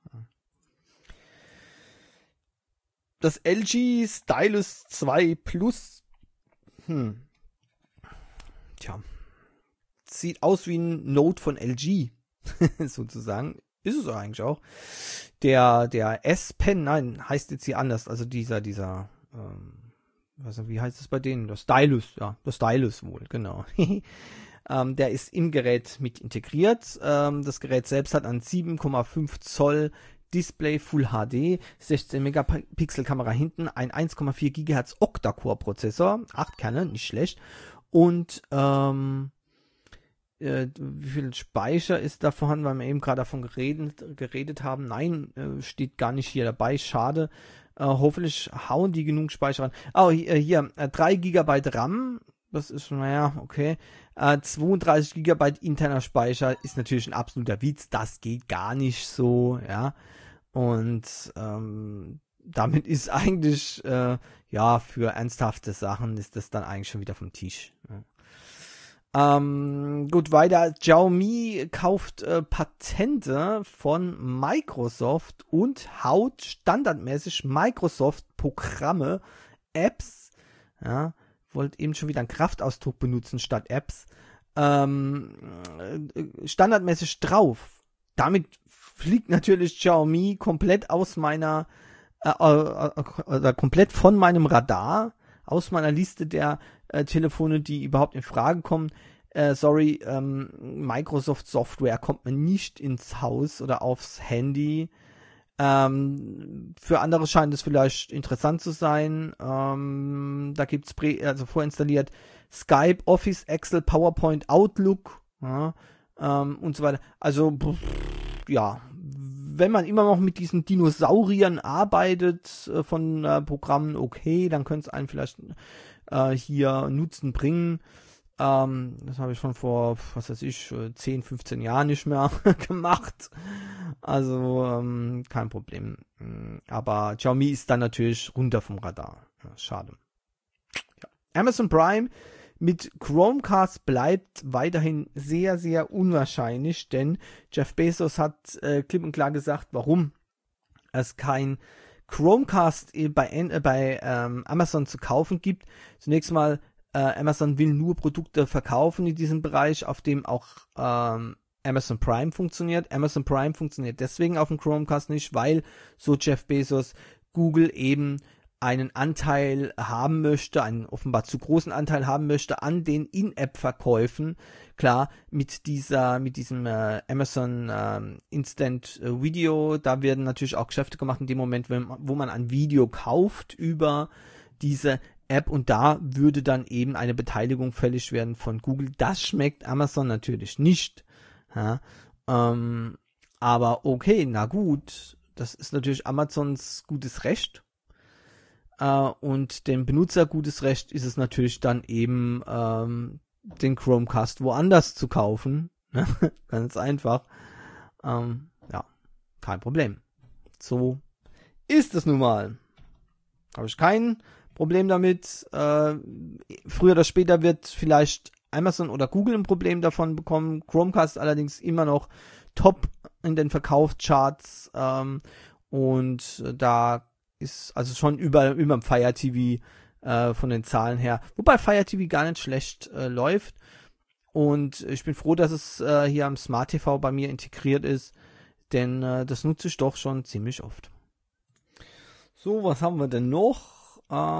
Das L G Stylus zwei Plus, hm, tja, sieht aus wie ein Note von L G, sozusagen. Ist es eigentlich auch. Der, der S-Pen, nein, heißt jetzt hier anders. Also dieser, dieser, ähm, weiß nicht, wie heißt es bei denen? Der Stylus, ja, der Stylus wohl, genau. ähm, der ist im Gerät mit integriert. Ähm, das Gerät selbst hat ein sieben Komma fünf Zoll Display Full H D, sechzehn Megapixel Kamera hinten, ein eins Komma vier Gigahertz Octa-Core-Prozessor, acht Kerne, nicht schlecht. Und ähm, äh, wie viel Speicher ist da vorhanden, weil wir eben gerade davon geredet, geredet haben. Nein, äh, steht gar nicht hier dabei, schade. Äh, hoffentlich hauen die genug Speicher ran. Oh, hier, hier äh, drei Gigabyte RAM, das ist, naja, okay. Äh, zweiunddreißig Gigabyte interner Speicher ist natürlich ein absoluter Witz, das geht gar nicht so, ja. Und ähm, damit ist eigentlich, äh, ja, für ernsthafte Sachen ist das dann eigentlich schon wieder vom Tisch. Ja. Ähm, gut, weiter. Xiaomi kauft äh, Patente von Microsoft und haut standardmäßig Microsoft-Programme, Apps, ja, wollte eben schon wieder einen Kraftausdruck benutzen statt Apps, ähm, äh, standardmäßig drauf. Damit fliegt natürlich Xiaomi komplett aus meiner Äh, äh, äh, komplett von meinem Radar, aus meiner Liste der äh, Telefone, die überhaupt in Frage kommen. Äh, sorry, ähm, Microsoft Software kommt mir nicht ins Haus oder aufs Handy. Ähm, für andere scheint es vielleicht interessant zu sein. Ähm, da gibt's prä- also vorinstalliert Skype, Office, Excel, PowerPoint, Outlook, ja, ähm, und so weiter. Also pff, ja, wenn man immer noch mit diesen Dinosauriern arbeitet äh, von äh, Programmen, okay, dann könnte es einen vielleicht äh, hier Nutzen bringen. Ähm, das habe ich schon vor, was weiß ich, zehn, fünfzehn Jahren nicht mehr gemacht. Also ähm, kein Problem. Aber Xiaomi ist dann natürlich runter vom Radar. Ja, schade. Ja. Amazon Prime mit Chromecast bleibt weiterhin sehr, sehr unwahrscheinlich, denn Jeff Bezos hat äh, klipp und klar gesagt, warum es kein Chromecast bei, äh, bei ähm, Amazon zu kaufen gibt. Zunächst mal, äh, Amazon will nur Produkte verkaufen in diesem Bereich, auf dem auch ähm, Amazon Prime funktioniert. Amazon Prime funktioniert deswegen auf dem Chromecast nicht, weil, so Jeff Bezos, Google eben einen Anteil haben möchte, einen offenbar zu großen Anteil haben möchte an den In-App-Verkäufen. Klar, mit dieser, mit diesem äh, Amazon ähm, Instant Video, da werden natürlich auch Geschäfte gemacht in dem Moment, wenn, wo man ein Video kauft über diese App, und da würde dann eben eine Beteiligung fällig werden von Google. Das schmeckt Amazon natürlich nicht. Ja, ähm, aber okay, na gut, das ist natürlich Amazons gutes Recht. Uh, und dem Benutzer gutes Recht ist es natürlich dann eben ähm, den Chromecast woanders zu kaufen. Ganz einfach. Ähm, ja, kein Problem. So ist es nun mal. Habe ich kein Problem damit. Äh, früher oder später wird vielleicht Amazon oder Google ein Problem davon bekommen. Chromecast allerdings immer noch top in den Verkaufscharts. Ähm, und da ist also schon über, über dem Fire T V äh, von den Zahlen her. Wobei Fire T V gar nicht schlecht äh, läuft. Und ich bin froh, dass es äh, hier am Smart T V bei mir integriert ist. Denn äh, das nutze ich doch schon ziemlich oft. So, was haben wir denn noch?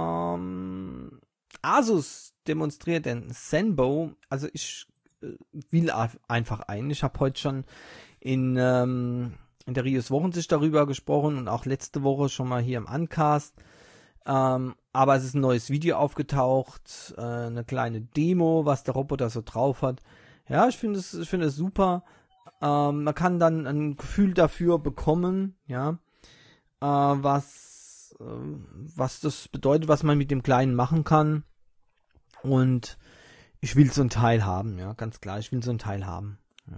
Ähm, Asus demonstriert den Zenbo. Also ich äh, will einfach ein. Ich habe heute schon in... Ähm, in der Rios Wochensicht darüber gesprochen und auch letzte Woche schon mal hier im Uncast. Ähm, aber es ist ein neues Video aufgetaucht, äh, eine kleine Demo, was der Roboter so drauf hat. Ja, ich finde es, ich finde es super. Ähm, man kann dann ein Gefühl dafür bekommen, ja, äh, was, äh, was das bedeutet, was man mit dem Kleinen machen kann. Und ich will so ein Teil haben, ja, ganz klar, ich will so ein Teil haben. Ja.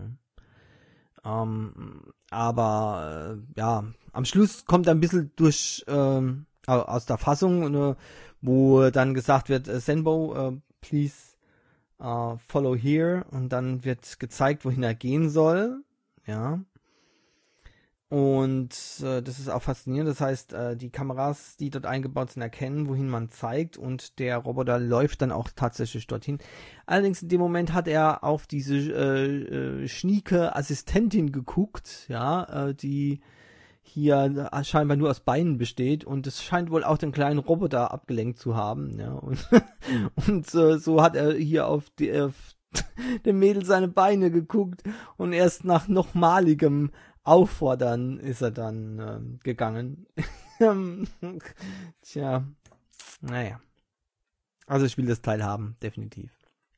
Ähm, aber äh, ja, am Schluss kommt ein bisschen durch ähm, aus der Fassung, äh, wo dann gesagt wird, äh, Zenbo, äh, please uh, follow here, und dann wird gezeigt, wohin er gehen soll, ja. Und äh, das ist auch faszinierend, das heißt, äh, die Kameras, die dort eingebaut sind, erkennen, wohin man zeigt, und der Roboter läuft dann auch tatsächlich dorthin. Allerdings in dem Moment hat er auf diese äh, äh, schnieke Assistentin geguckt, ja, äh, die hier scheinbar nur aus Beinen besteht, und es scheint wohl auch den kleinen Roboter abgelenkt zu haben, ja, und, und äh, so hat er hier auf die, auf dem Mädel seine Beine geguckt, und erst nach nochmaligem Auffordern ist er dann ähm, gegangen. Tja, naja. Also ich will das Teil haben, definitiv.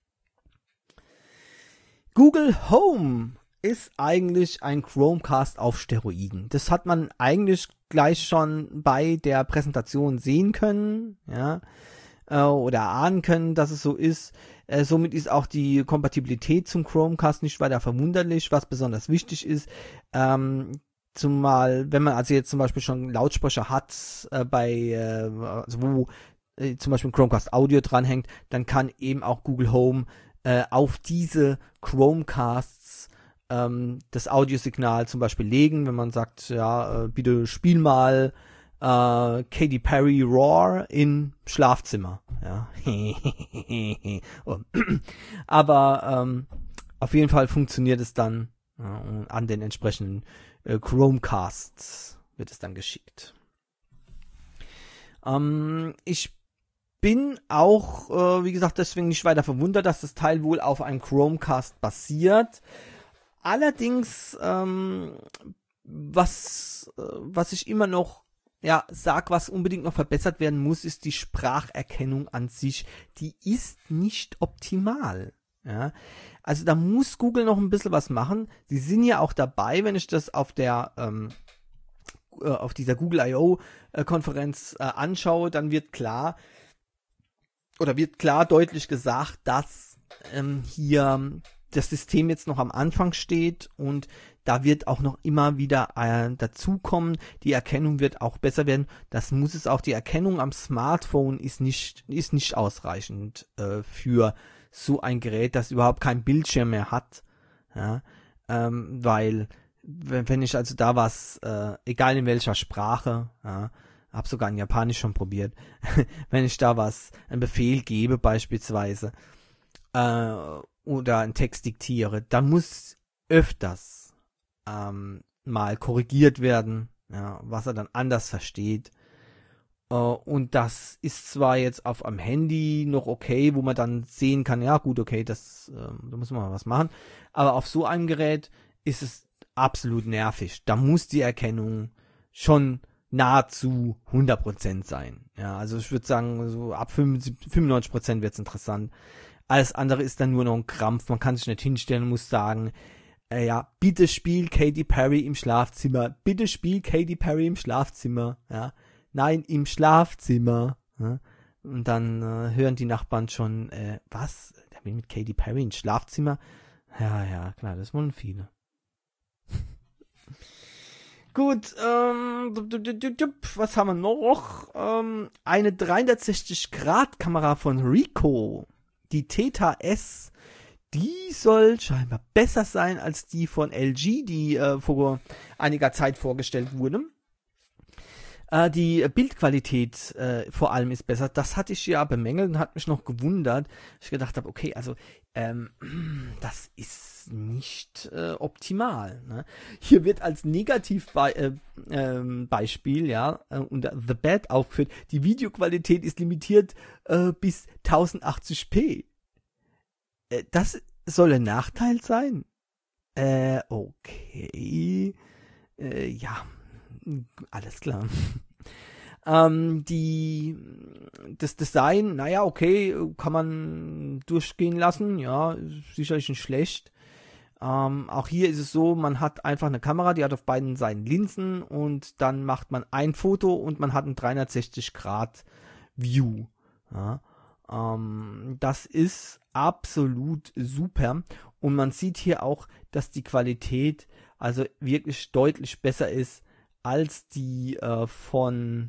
Google Home ist eigentlich ein Chromecast auf Steroiden. Das hat man eigentlich gleich schon bei der Präsentation sehen können, ja, äh, oder ahnen können, dass es so ist. Äh, somit ist auch die Kompatibilität zum Chromecast nicht weiter verwunderlich, was besonders wichtig ist. Ähm, zumal, wenn man also jetzt zum Beispiel schon Lautsprecher hat, äh, bei, äh, also wo äh, zum Beispiel ein Chromecast Audio dranhängt, dann kann eben auch Google Home äh, auf diese Chromecasts ähm, das Audiosignal zum Beispiel legen, wenn man sagt, ja, äh, bitte spiel mal Uh, Katy Perry Roar im Schlafzimmer. Ja. oh. Aber ähm, auf jeden Fall funktioniert es dann ja, an den entsprechenden äh, Chromecasts wird es dann geschickt. Ähm, ich bin auch, äh, wie gesagt, deswegen nicht weiter verwundert, dass das Teil wohl auf einem Chromecast basiert. Allerdings, ähm, was, äh, was ich immer noch ja, sag, was unbedingt noch verbessert werden muss, ist die Spracherkennung an sich. Die ist nicht optimal. Ja, also da muss Google noch ein bisschen was machen. Sie sind ja auch dabei, wenn ich das auf der ähm, äh, auf dieser Google I O Konferenz äh, anschaue, dann wird klar, oder wird klar deutlich gesagt, dass ähm, hier das System jetzt noch am Anfang steht und da wird auch noch immer wieder äh, dazukommen. Die Erkennung wird auch besser werden. Das muss es auch. Die Erkennung am Smartphone ist nicht, ist nicht ausreichend äh, für so ein Gerät, das überhaupt keinen Bildschirm mehr hat. Ja, ähm, weil wenn, wenn ich also da was, äh, egal in welcher Sprache, ja, habe sogar in Japanisch schon probiert, wenn ich da was, einen Befehl gebe beispielsweise, äh, oder einen Text diktiere, dann muss öfters ähm, mal korrigiert werden, ja, was er dann anders versteht. Uh, und das ist zwar jetzt auf einem Handy noch okay, wo man dann sehen kann, ja gut, okay, das, äh, da muss man mal was machen, aber auf so einem Gerät ist es absolut nervig. Da muss die Erkennung schon nahezu hundert Prozent sein. Ja, also ich würde sagen, so ab fünfundneunzig Prozent wird es interessant. Alles andere ist dann nur noch ein Krampf. Man kann sich nicht hinstellen und muss sagen, äh, ja, bitte spiel Katy Perry im Schlafzimmer. Bitte spiel Katy Perry im Schlafzimmer. Ja, nein, im Schlafzimmer. Ja? Und dann äh, hören die Nachbarn schon, äh, was? Der will mit Katy Perry ins Schlafzimmer? Ja, ja, klar, das wollen viele. Gut, ähm, was haben wir noch? Ähm, eine dreihundertsechzig Grad Kamera von Ricoh, die Theta S, die soll scheinbar besser sein als die von L G, die äh, vor einiger Zeit vorgestellt wurde. Äh, die Bildqualität äh, vor allem ist besser. Das hatte ich ja bemängelt und hat mich noch gewundert. Ich gedacht habe, okay, also ähm, das ist nicht äh, optimal. Ne? Hier wird als Negativbeispiel, äh, äh, ja, äh, unter The Bad aufgeführt, die Videoqualität ist limitiert äh, bis tausendachtzig p. Äh, das soll ein Nachteil sein? Äh, okay. Äh, ja. Alles klar. ähm, die, das Design, naja, okay, kann man durchgehen lassen, ja, sicherlich nicht schlecht. Ähm, auch hier ist es so, man hat einfach eine Kamera, die hat auf beiden Seiten Linsen und dann macht man ein Foto und man hat ein dreihundertsechzig Grad View. Ja. Ähm, das ist absolut super und man sieht hier auch, dass die Qualität also wirklich deutlich besser ist als die äh, von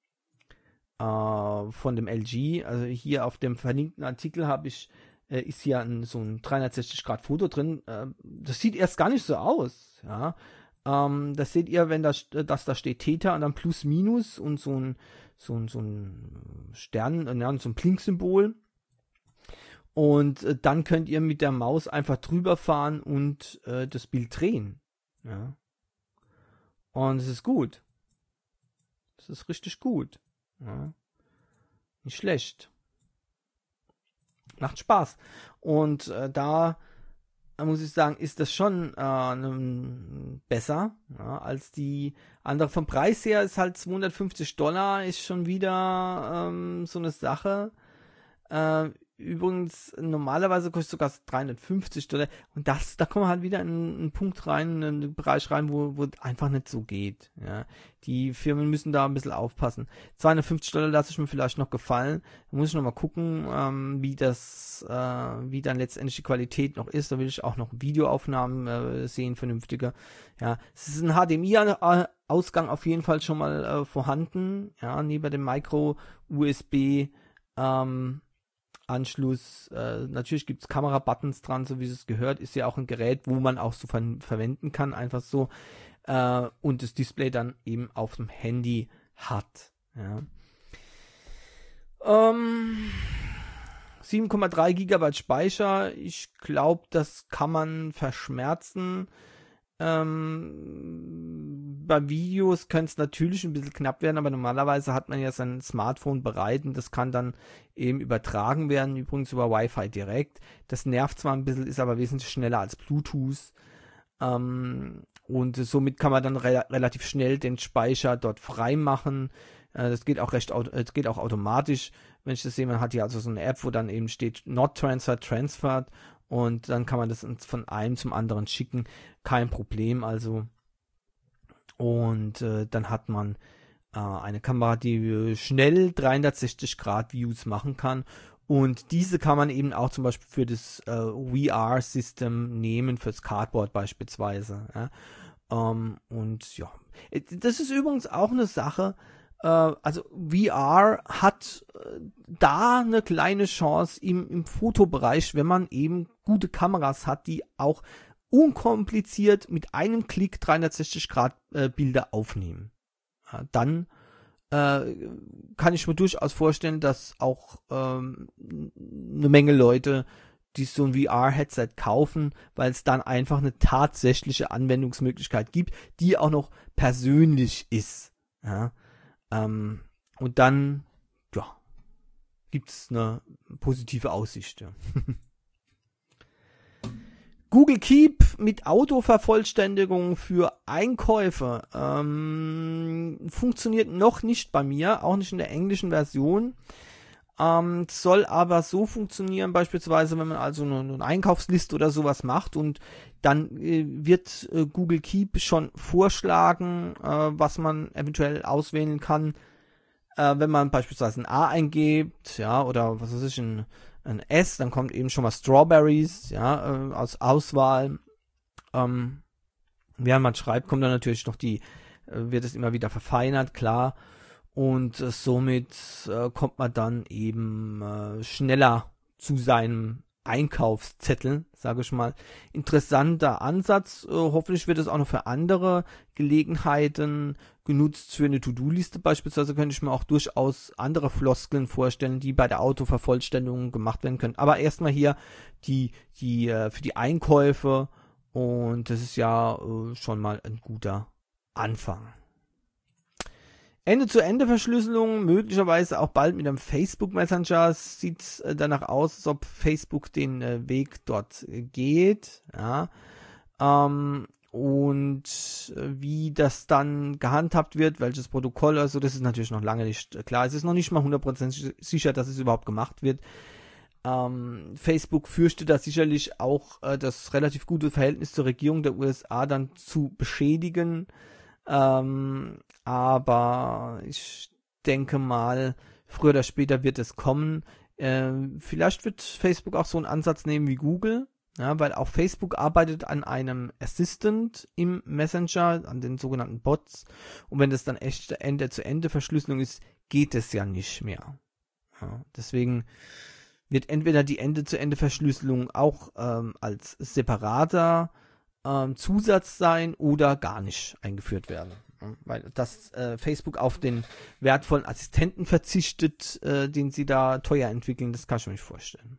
äh, von dem L G. Also hier auf dem verlinkten Artikel habe ich äh, ist hier ein, so ein dreihundertsechzig Grad Foto drin. Äh, das sieht erst gar nicht so aus. Ja, ähm, das seht ihr, wenn das, dass da steht Theta und dann Plus Minus und so ein so ein so ein Stern, äh, ja, so ein Blink-Symbol. Und äh, dann könnt ihr mit der Maus einfach drüber fahren und äh, das Bild drehen. Ja. Und es ist gut. Es ist richtig gut. Ja. Nicht schlecht. Macht Spaß. Und äh, da muss ich sagen, ist das schon äh, ne, besser, ja, als die andere. Vom Preis her ist halt zweihundertfünfzig Dollar, ist schon wieder ähm, so eine Sache. Äh, Übrigens, normalerweise kostet es sogar dreihundertfünfzig Dollar. Und das, da kommen wir halt wieder in einen Punkt rein, in einen Bereich rein, wo, wo einfach nicht so geht. Ja. Die Firmen müssen da ein bisschen aufpassen. zweihundertfünfzig Dollar lasse ich mir vielleicht noch gefallen. Da muss ich noch mal gucken, ähm, wie das, äh, wie dann letztendlich die Qualität noch ist. Da will ich auch noch Videoaufnahmen äh, sehen, vernünftige. Ja. Es ist ein H D M I-Ausgang auf jeden Fall schon mal äh, vorhanden. Ja, neben dem Micro-U S B, ähm, Anschluss, äh, natürlich gibt es Kamera-Buttons dran, so wie es gehört, ist ja auch ein Gerät, wo man auch so ver verwenden kann, einfach so, äh, und das Display dann eben auf dem Handy hat. Ja. Ähm, sieben Komma drei Gigabyte Speicher, ich glaube, das kann man verschmerzen. Ähm, bei Videos könnte es natürlich ein bisschen knapp werden, aber normalerweise hat man ja sein Smartphone bereit und das kann dann eben übertragen werden, übrigens über Wi-Fi direkt. Das nervt zwar ein bisschen, ist aber wesentlich schneller als Bluetooth. Ähm, und somit kann man dann re relativ schnell den Speicher dort frei machen. Äh, das geht auch recht, das geht auch automatisch. Wenn ich das sehe, man hat hier also so eine App, wo dann eben steht Not Transferred, Transferred. Und dann kann man das von einem zum anderen schicken. Kein Problem, also. Und äh, dann hat man äh, eine Kamera, die äh, schnell dreihundertsechzig Grad Views machen kann. Und diese kann man eben auch zum Beispiel für das äh, V R-System nehmen, fürs Cardboard beispielsweise. Ja? Ähm, und ja, das ist übrigens auch eine Sache. Äh, also V R hat äh, da eine kleine Chance im, im Fotobereich, wenn man eben gute Kameras hat, die auch unkompliziert mit einem Klick dreihundertsechzig Grad äh, Bilder aufnehmen. Ja, dann äh, kann ich mir durchaus vorstellen, dass auch ähm, eine Menge Leute, die so ein V R-Headset kaufen, weil es dann einfach eine tatsächliche Anwendungsmöglichkeit gibt, die auch noch persönlich ist. Ja, ähm, und dann, ja, gibt es eine positive Aussicht. Ja. Google Keep mit Autovervollständigung für Einkäufe ähm, funktioniert noch nicht bei mir, auch nicht in der englischen Version. Ähm, soll aber so funktionieren, beispielsweise, wenn man also eine, eine Einkaufsliste oder sowas macht und dann äh, wird äh, Google Keep schon vorschlagen, äh, was man eventuell auswählen kann, äh, wenn man beispielsweise ein A eingibt, ja, oder was weiß ich, ein ein S, dann kommt eben schon mal Strawberries, ja, äh, als Auswahl. Ähm, während man schreibt, kommt dann natürlich noch die, äh, wird es immer wieder verfeinert, klar. Und äh, somit äh, kommt man dann eben äh, schneller zu seinem Einkaufszettel, sage ich mal. Interessanter Ansatz. Äh, hoffentlich wird es auch noch für andere Gelegenheiten genutzt. Für eine To-Do-Liste beispielsweise könnte ich mir auch durchaus andere Floskeln vorstellen, die bei der Autovervollständigung gemacht werden können. Aber erstmal hier die, die äh, für die Einkäufe, und das ist ja äh, schon mal ein guter Anfang. Ende-zu-Ende-Verschlüsselung, möglicherweise auch bald mit einem Facebook Messenger. Sieht äh, danach aus, als ob Facebook den äh, Weg dort äh, geht. Ja. Ähm, und äh, wie das dann gehandhabt wird, welches Protokoll, also das ist natürlich noch lange nicht äh, klar. Es ist noch nicht mal hundertprozentig sicher, dass es überhaupt gemacht wird. Ähm, Facebook fürchtet da sicherlich auch äh, das relativ gute Verhältnis zur Regierung der U S A dann zu beschädigen. Ähm, aber ich denke mal, früher oder später wird es kommen. Ähm, vielleicht wird Facebook auch so einen Ansatz nehmen wie Google, ja, weil auch Facebook arbeitet an einem Assistant im Messenger, an den sogenannten Bots. Und wenn das dann echte Ende-zu-Ende-Verschlüsselung ist, geht es ja nicht mehr. Ja, deswegen wird entweder die Ende-zu-Ende-Verschlüsselung auch ähm, als separater ähm, Zusatz sein oder gar nicht eingeführt werden. Ja, weil dass äh, Facebook auf den wertvollen Assistenten verzichtet, äh, den sie da teuer entwickeln, das kann ich mir nicht vorstellen.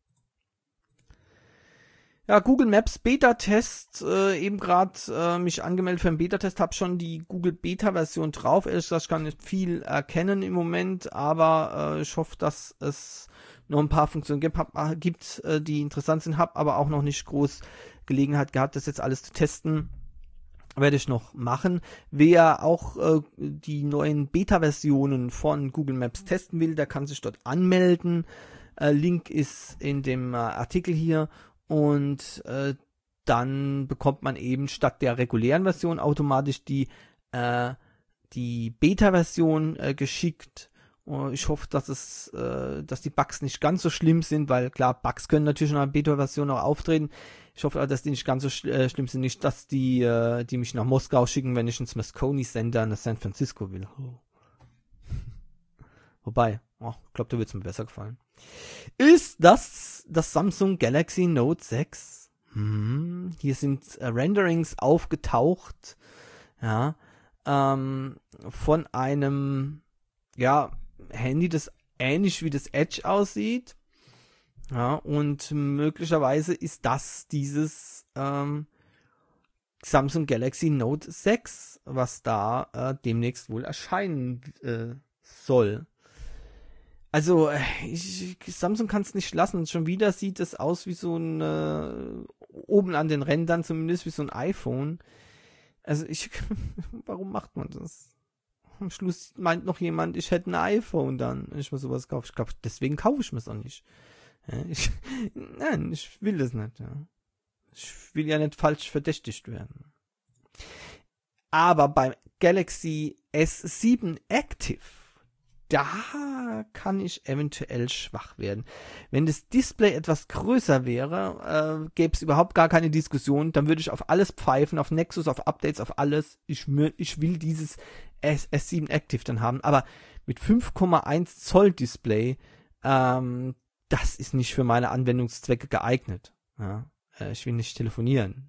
Ja, Google Maps Beta-Test, äh, eben gerade äh, mich angemeldet für einen Beta-Test, habe schon die Google Beta-Version drauf. Ehrlich gesagt, ich kann nicht viel erkennen im Moment, aber äh, ich hoffe, dass es noch ein paar Funktionen gibt, hab, gibt äh, die interessant sind, habe aber auch noch nicht groß Gelegenheit gehabt, das jetzt alles zu testen. Werde ich noch machen. Wer auch äh, die neuen Beta-Versionen von Google Maps testen will, der kann sich dort anmelden. Äh, Link ist in dem äh, Artikel hier. Und äh, dann bekommt man eben statt der regulären Version automatisch die, äh, die Beta-Version äh, geschickt. Und ich hoffe, dass es, äh, dass die Bugs nicht ganz so schlimm sind, weil klar, Bugs können natürlich in einer Beta-Version auch auftreten. Ich hoffe, dass die nicht ganz so sch- äh, schlimm sind, nicht, dass die, äh, die mich nach Moskau schicken, wenn ich ins Moscone Center nach San Francisco will. Oh. Wobei, oh, ich glaube, da wird es mir besser gefallen. Ist das das Samsung Galaxy Note sechs? Hm, hier sind äh, Renderings aufgetaucht, ja, ähm, von einem, ja, Handy, das ähnlich wie das Edge aussieht, ja, und möglicherweise ist das dieses ähm, Samsung Galaxy Note sechs, was da äh, demnächst wohl erscheinen äh, soll. Also, ich, Samsung kann es nicht lassen. Schon wieder sieht es aus wie so ein, äh, oben an den Rändern zumindest wie so ein iPhone. Also ich, warum macht man das? Am Schluss meint noch jemand, ich hätte ein iPhone dann, wenn ich mir sowas kaufe. Ich glaube, deswegen kaufe ich mir es auch nicht. Ja, ich, nein, ich will das nicht. Ja. Ich will ja nicht falsch verdächtigt werden. Aber beim Galaxy S sieben Active, da kann ich eventuell schwach werden. Wenn das Display etwas größer wäre, äh, gäbe es überhaupt gar keine Diskussion, dann würde ich auf alles pfeifen, auf Nexus, auf Updates, auf alles. Ich, ich will dieses S sieben Active dann haben, aber mit fünf Komma eins Zoll Display, ähm, das ist nicht für meine Anwendungszwecke geeignet. Ja, äh, ich will nicht telefonieren.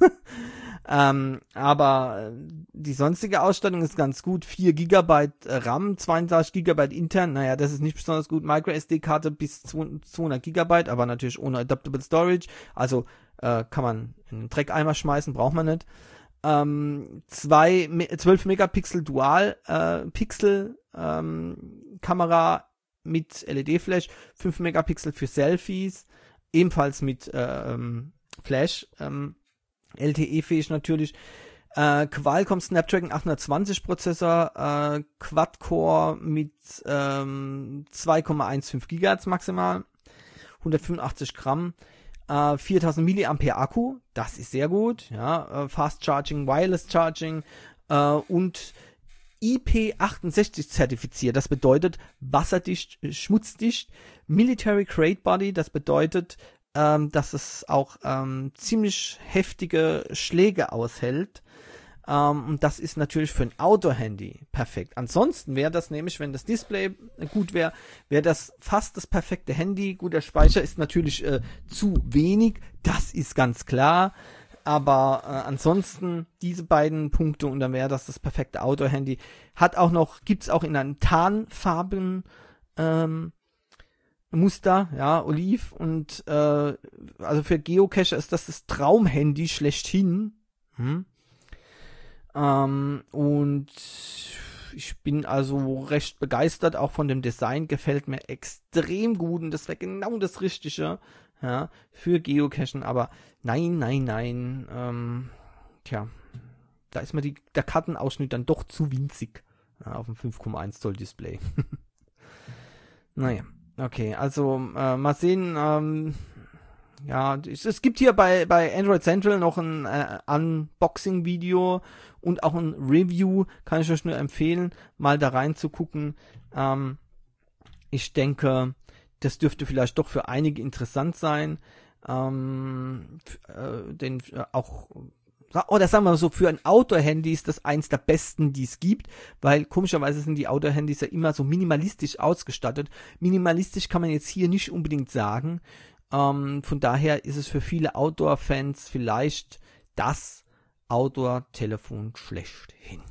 Ähm, aber die sonstige Ausstattung ist ganz gut. vier Gigabyte RAM, zweiunddreißig Gigabyte intern. Naja, das ist nicht besonders gut. Micro S D-Karte bis zweihundert Gigabyte, aber natürlich ohne Adaptable Storage. Also äh, kann man in einen Dreckeimer schmeißen, braucht man nicht. Ähm, zwei, zwölf Megapixel Dual äh, Pixel ähm, Kamera mit L E D-Flash, fünf Megapixel für Selfies, ebenfalls mit ähm, Flash, ähm, L T E-fähig natürlich, äh, Qualcomm Snapdragon achthundertzwanzig Prozessor, äh, Quad-Core mit ähm, zwei Komma fünfzehn Gigahertz maximal, hundertfünfundachtzig Gramm, äh, viertausend Milliampere Akku, das ist sehr gut, ja, äh, Fast Charging, Wireless Charging äh, und I P achtundsechzig zertifiziert, das bedeutet wasserdicht, schmutzdicht, Military Grade Body, das bedeutet, ähm, dass es auch ähm, ziemlich heftige Schläge aushält. Ähm, und das ist natürlich für ein Outdoor-Handy perfekt. Ansonsten wäre das nämlich, wenn das Display gut wäre, wäre das fast das perfekte Handy. Gut, der Speicher ist natürlich äh, zu wenig, das ist ganz klar. Aber äh, ansonsten diese beiden Punkte und dann wäre das das perfekte Outdoor-Handy. Hat auch noch, gibt's auch in einem Tarnfarben ähm, Muster, ja, Oliv und äh, also für Geocacher ist das das Traumhandy schlechthin. Hm. Ähm, und ich bin also recht begeistert, auch von dem Design, gefällt mir extrem gut und das wäre genau das Richtige, ja, für Geocachen, aber nein, nein, nein, ähm, tja, da ist mir die, der Kartenausschnitt dann doch zu winzig, ja, auf dem fünf Komma eins Zoll Display. Naja. Okay, also äh, mal sehen, ähm, ja, es, es gibt hier bei bei Android Central noch ein äh, Unboxing-Video und auch ein Review, kann ich euch nur empfehlen, mal da reinzugucken. Ähm, ich denke, das dürfte vielleicht doch für einige interessant sein, ähm, äh, denn äh, auch oder sagen wir mal so, für ein Outdoor-Handy ist das eins der besten, die es gibt, weil komischerweise sind die Outdoor-Handys ja immer so minimalistisch ausgestattet. Minimalistisch kann man jetzt hier nicht unbedingt sagen. Ähm, von daher ist es für viele Outdoor-Fans vielleicht das Outdoor-Telefon schlechthin.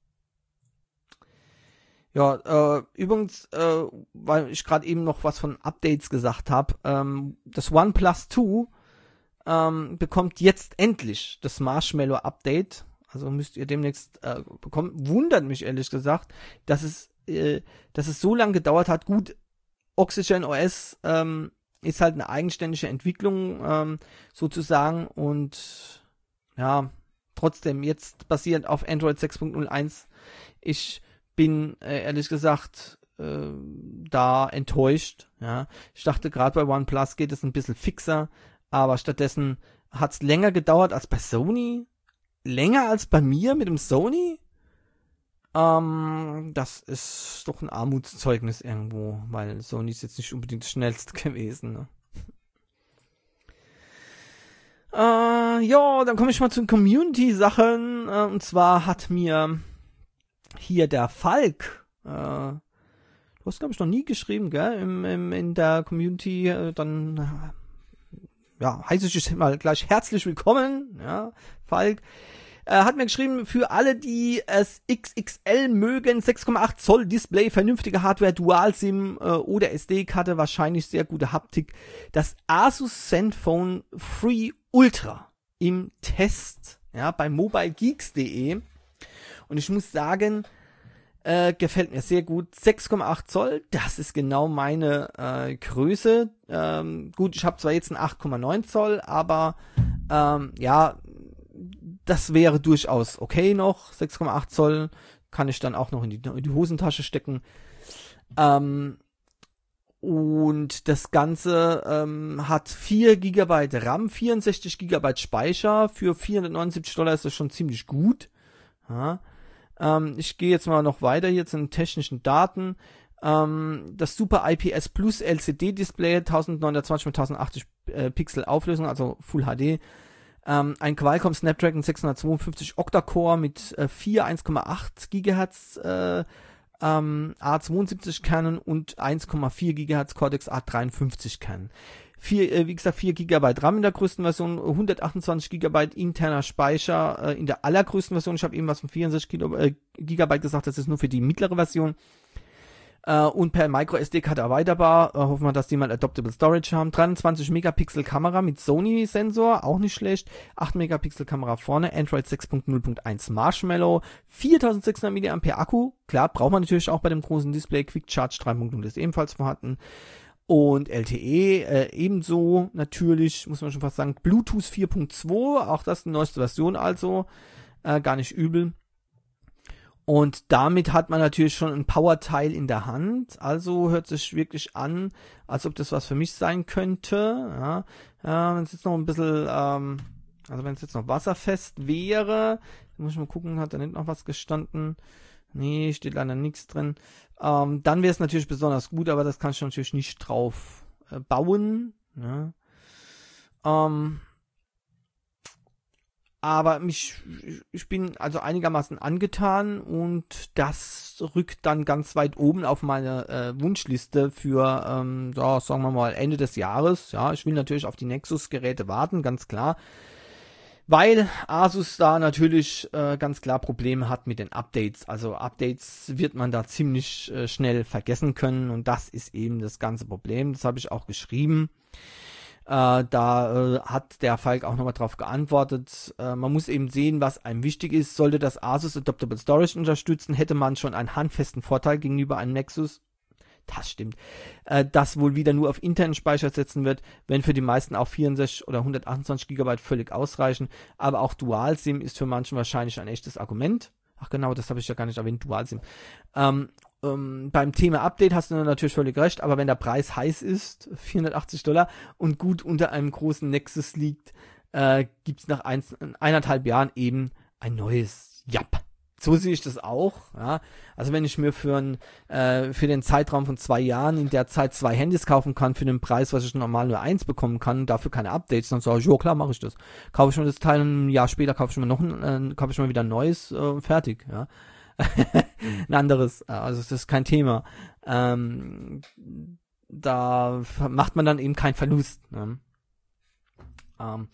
Ja, äh, übrigens, äh, weil ich gerade eben noch was von Updates gesagt habe, ähm, das OnePlus zwei Ähm, bekommt jetzt endlich das Marshmallow-Update. Also müsst ihr demnächst äh, bekommen. Wundert mich ehrlich gesagt, dass es, äh, dass es so lange gedauert hat. Gut, Oxygen O S ähm, ist halt eine eigenständige Entwicklung ähm, sozusagen und ja, trotzdem jetzt basierend auf Android sechs Punkt null eins. Ich bin äh, ehrlich gesagt äh, da enttäuscht. Ja, ich dachte gerade bei OnePlus geht es ein bisschen fixer. Aber stattdessen hat es länger gedauert als bei Sony. Länger als bei mir mit dem Sony. Ähm, das ist doch ein Armutszeugnis irgendwo, weil Sony ist jetzt nicht unbedingt das schnellste gewesen. Ne? Äh, ja, dann komme ich mal zu den Community-Sachen. Äh, und zwar hat mir hier der Falk, äh, du hast glaube ich noch nie geschrieben, gell, im, im, in der Community, äh, dann... Äh, ja, heiße ich jetzt mal gleich herzlich willkommen, ja, Falk, äh, hat mir geschrieben, für alle, die es X X L mögen, sechs Komma acht Zoll Display, vernünftige Hardware, Dual-SIM äh, oder S D-Karte, wahrscheinlich sehr gute Haptik, das Asus Zenfone Free Ultra im Test, ja, bei mobilegeeks punkt de und ich muss sagen, Äh, gefällt mir sehr gut. sechs Komma acht Zoll, das ist genau meine äh, Größe. Ähm, gut, ich habe zwar jetzt einen acht Komma neun Zoll, aber ähm, ja, das wäre durchaus okay noch. sechs Komma acht Zoll kann ich dann auch noch in die, in die Hosentasche stecken. Ähm, und das Ganze ähm, hat vier Gigabyte RAM, vierundsechzig Gigabyte Speicher. Für vierhundertneunundsiebzig Dollar ist das schon ziemlich gut. Ja. Ähm, ich gehe jetzt mal noch weiter hier zu den technischen Daten. Ähm, das Super I P S Plus L C D-Display, neunzehnhundertzwanzig mit tausendachtzig äh, Pixel Auflösung, also Full H D. Ähm, ein Qualcomm Snapdragon sechshundertzweiundfünfzig Octa-Core mit äh, vier eins Komma acht Gigahertz äh, ähm, A zweiundsiebzig Kernen und eins Komma vier Gigahertz Cortex A dreiundfünfzig Kernen. Vier, äh, wie gesagt, vier Gigabyte RAM in der größten Version, hundertachtundzwanzig Gigabyte interner Speicher äh, in der allergrößten Version. Ich habe eben was von vierundsechzig Kilo, äh, Gigabyte gesagt, das ist nur für die mittlere Version. Äh, und per MicroSD-Karte erweiterbar. Äh, hoffen wir, dass die mal Adaptable Storage haben. dreiundzwanzig Megapixel Kamera mit Sony-Sensor, auch nicht schlecht. acht Megapixel Kamera vorne, Android sechs Punkt null Punkt eins Marshmallow, viertausendsechshundert Milliampere Akku. Klar, braucht man natürlich auch bei dem großen Display. Quick Charge drei Punkt null ist ebenfalls vorhanden. Und L T E äh, ebenso natürlich, muss man schon fast sagen, Bluetooth vier Punkt zwei, auch das die neueste Version also, äh, gar nicht übel. Und damit hat man natürlich schon ein Powerteil in der Hand, also hört sich wirklich an, als ob das was für mich sein könnte. Ja, äh, wenn es jetzt noch ein bisschen, ähm, also wenn es jetzt noch wasserfest wäre, muss ich mal gucken, hat da nicht noch was gestanden? Nee, steht leider nichts drin. Ähm, dann wäre es natürlich besonders gut, aber das kann ich natürlich nicht drauf äh, bauen. Ne? Ähm, aber mich, ich bin also einigermaßen angetan und das rückt dann ganz weit oben auf meine äh, Wunschliste für, ähm, ja, sagen wir mal, Ende des Jahres. Ja, ich will natürlich auf die Nexus-Geräte warten, ganz klar. Weil Asus da natürlich äh, ganz klar Probleme hat mit den Updates. Also Updates wird man da ziemlich äh, schnell vergessen können und das ist eben das ganze Problem. Das habe ich auch geschrieben. Äh, da äh, hat der Falk auch nochmal drauf geantwortet. Äh, man muss eben sehen, was einem wichtig ist. Sollte das Asus Adaptable Storage unterstützen, hätte man schon einen handfesten Vorteil gegenüber einem Nexus. Das stimmt. Äh, das wohl wieder nur auf internen Speicher setzen wird, wenn für die meisten auch vierundsechzig oder hundertachtundzwanzig Gigabyte völlig ausreichen. Aber auch Dual-SIM ist für manchen wahrscheinlich ein echtes Argument. Ach genau, das habe ich ja gar nicht erwähnt, Dual-SIM. Ähm, ähm, beim Thema Update hast du natürlich völlig recht, aber wenn der Preis heiß ist, vierhundertachtzig Dollar und gut unter einem großen Nexus liegt, äh, gibt es nach ein, eineinhalb Jahren eben ein neues. Jap. So sehe ich das auch, ja. Also wenn ich mir für, ein, äh, für den Zeitraum von zwei Jahren in der Zeit zwei Handys kaufen kann, für den Preis, was ich normal nur eins bekommen kann, dafür keine Updates, dann sage ich, jo klar, mache ich das. Kaufe ich mir das Teil, ein Jahr später kaufe ich mir noch ein, äh, kaufe ich mir wieder ein neues, äh, fertig, ja. ein anderes, also das ist kein Thema. Ähm, da macht man dann eben keinen Verlust, ne? Ähm,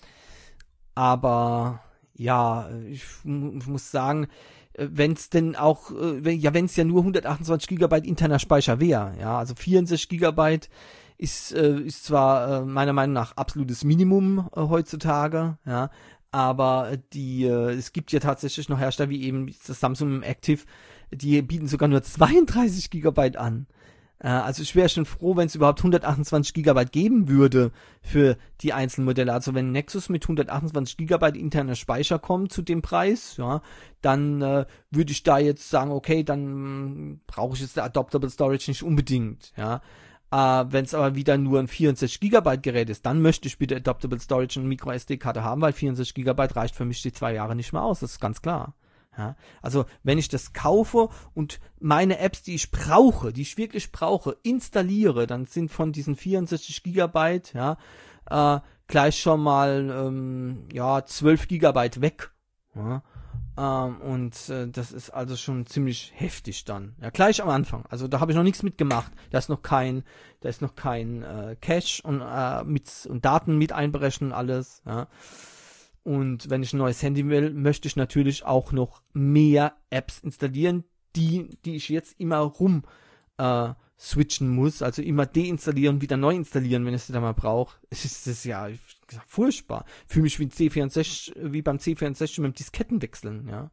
aber ja, ich, ich muss sagen, wenn es denn auch, äh, ja, wenn es ja nur hundertachtundzwanzig Gigabyte interner Speicher wäre, ja, also vierundsechzig Gigabyte ist, äh, ist zwar äh, meiner Meinung nach absolutes Minimum äh, heutzutage, ja, aber die, äh, es gibt ja tatsächlich noch Hersteller wie eben das Samsung Active, die bieten sogar nur zweiunddreißig Gigabyte an. Also ich wäre schon froh, wenn es überhaupt hundertachtundzwanzig Gigabyte geben würde für die einzelnen Modelle. Also wenn Nexus mit hundertachtundzwanzig Gigabyte interner Speicher kommt zu dem Preis, ja, dann äh, würde ich da jetzt sagen, okay, dann brauche ich jetzt der Adaptable Storage nicht unbedingt, ja. Äh, wenn es aber wieder nur ein vierundsechzig Gigabyte Gerät ist, dann möchte ich bitte Adaptable Storage und Micro S D-Karte haben, weil vierundsechzig Gigabyte reicht für mich die zwei Jahre nicht mehr aus, das ist ganz klar. Ja, also wenn ich das kaufe und meine Apps, die ich brauche, die ich wirklich brauche, installiere, dann sind von diesen vierundsechzig Gigabyte, ja, äh, gleich schon mal ähm, ja zwölf Gigabyte weg. Ja, ähm, und äh, das ist also schon ziemlich heftig dann. Ja, gleich am Anfang. Also da habe ich noch nichts mitgemacht. Da ist noch kein, da ist noch kein äh, Cache und äh, mit und Daten mit einberechnen und alles. Ja. Und wenn ich ein neues Handy will, möchte ich natürlich auch noch mehr Apps installieren, die, die ich jetzt immer rum äh, switchen muss, also immer deinstallieren und wieder neu installieren, wenn ich sie da mal brauche. Es ist, das ist ja furchtbar. Fühle mich wie ein C vierundsechzig, wie beim C vierundsechzig mit dem Diskettenwechseln, ja.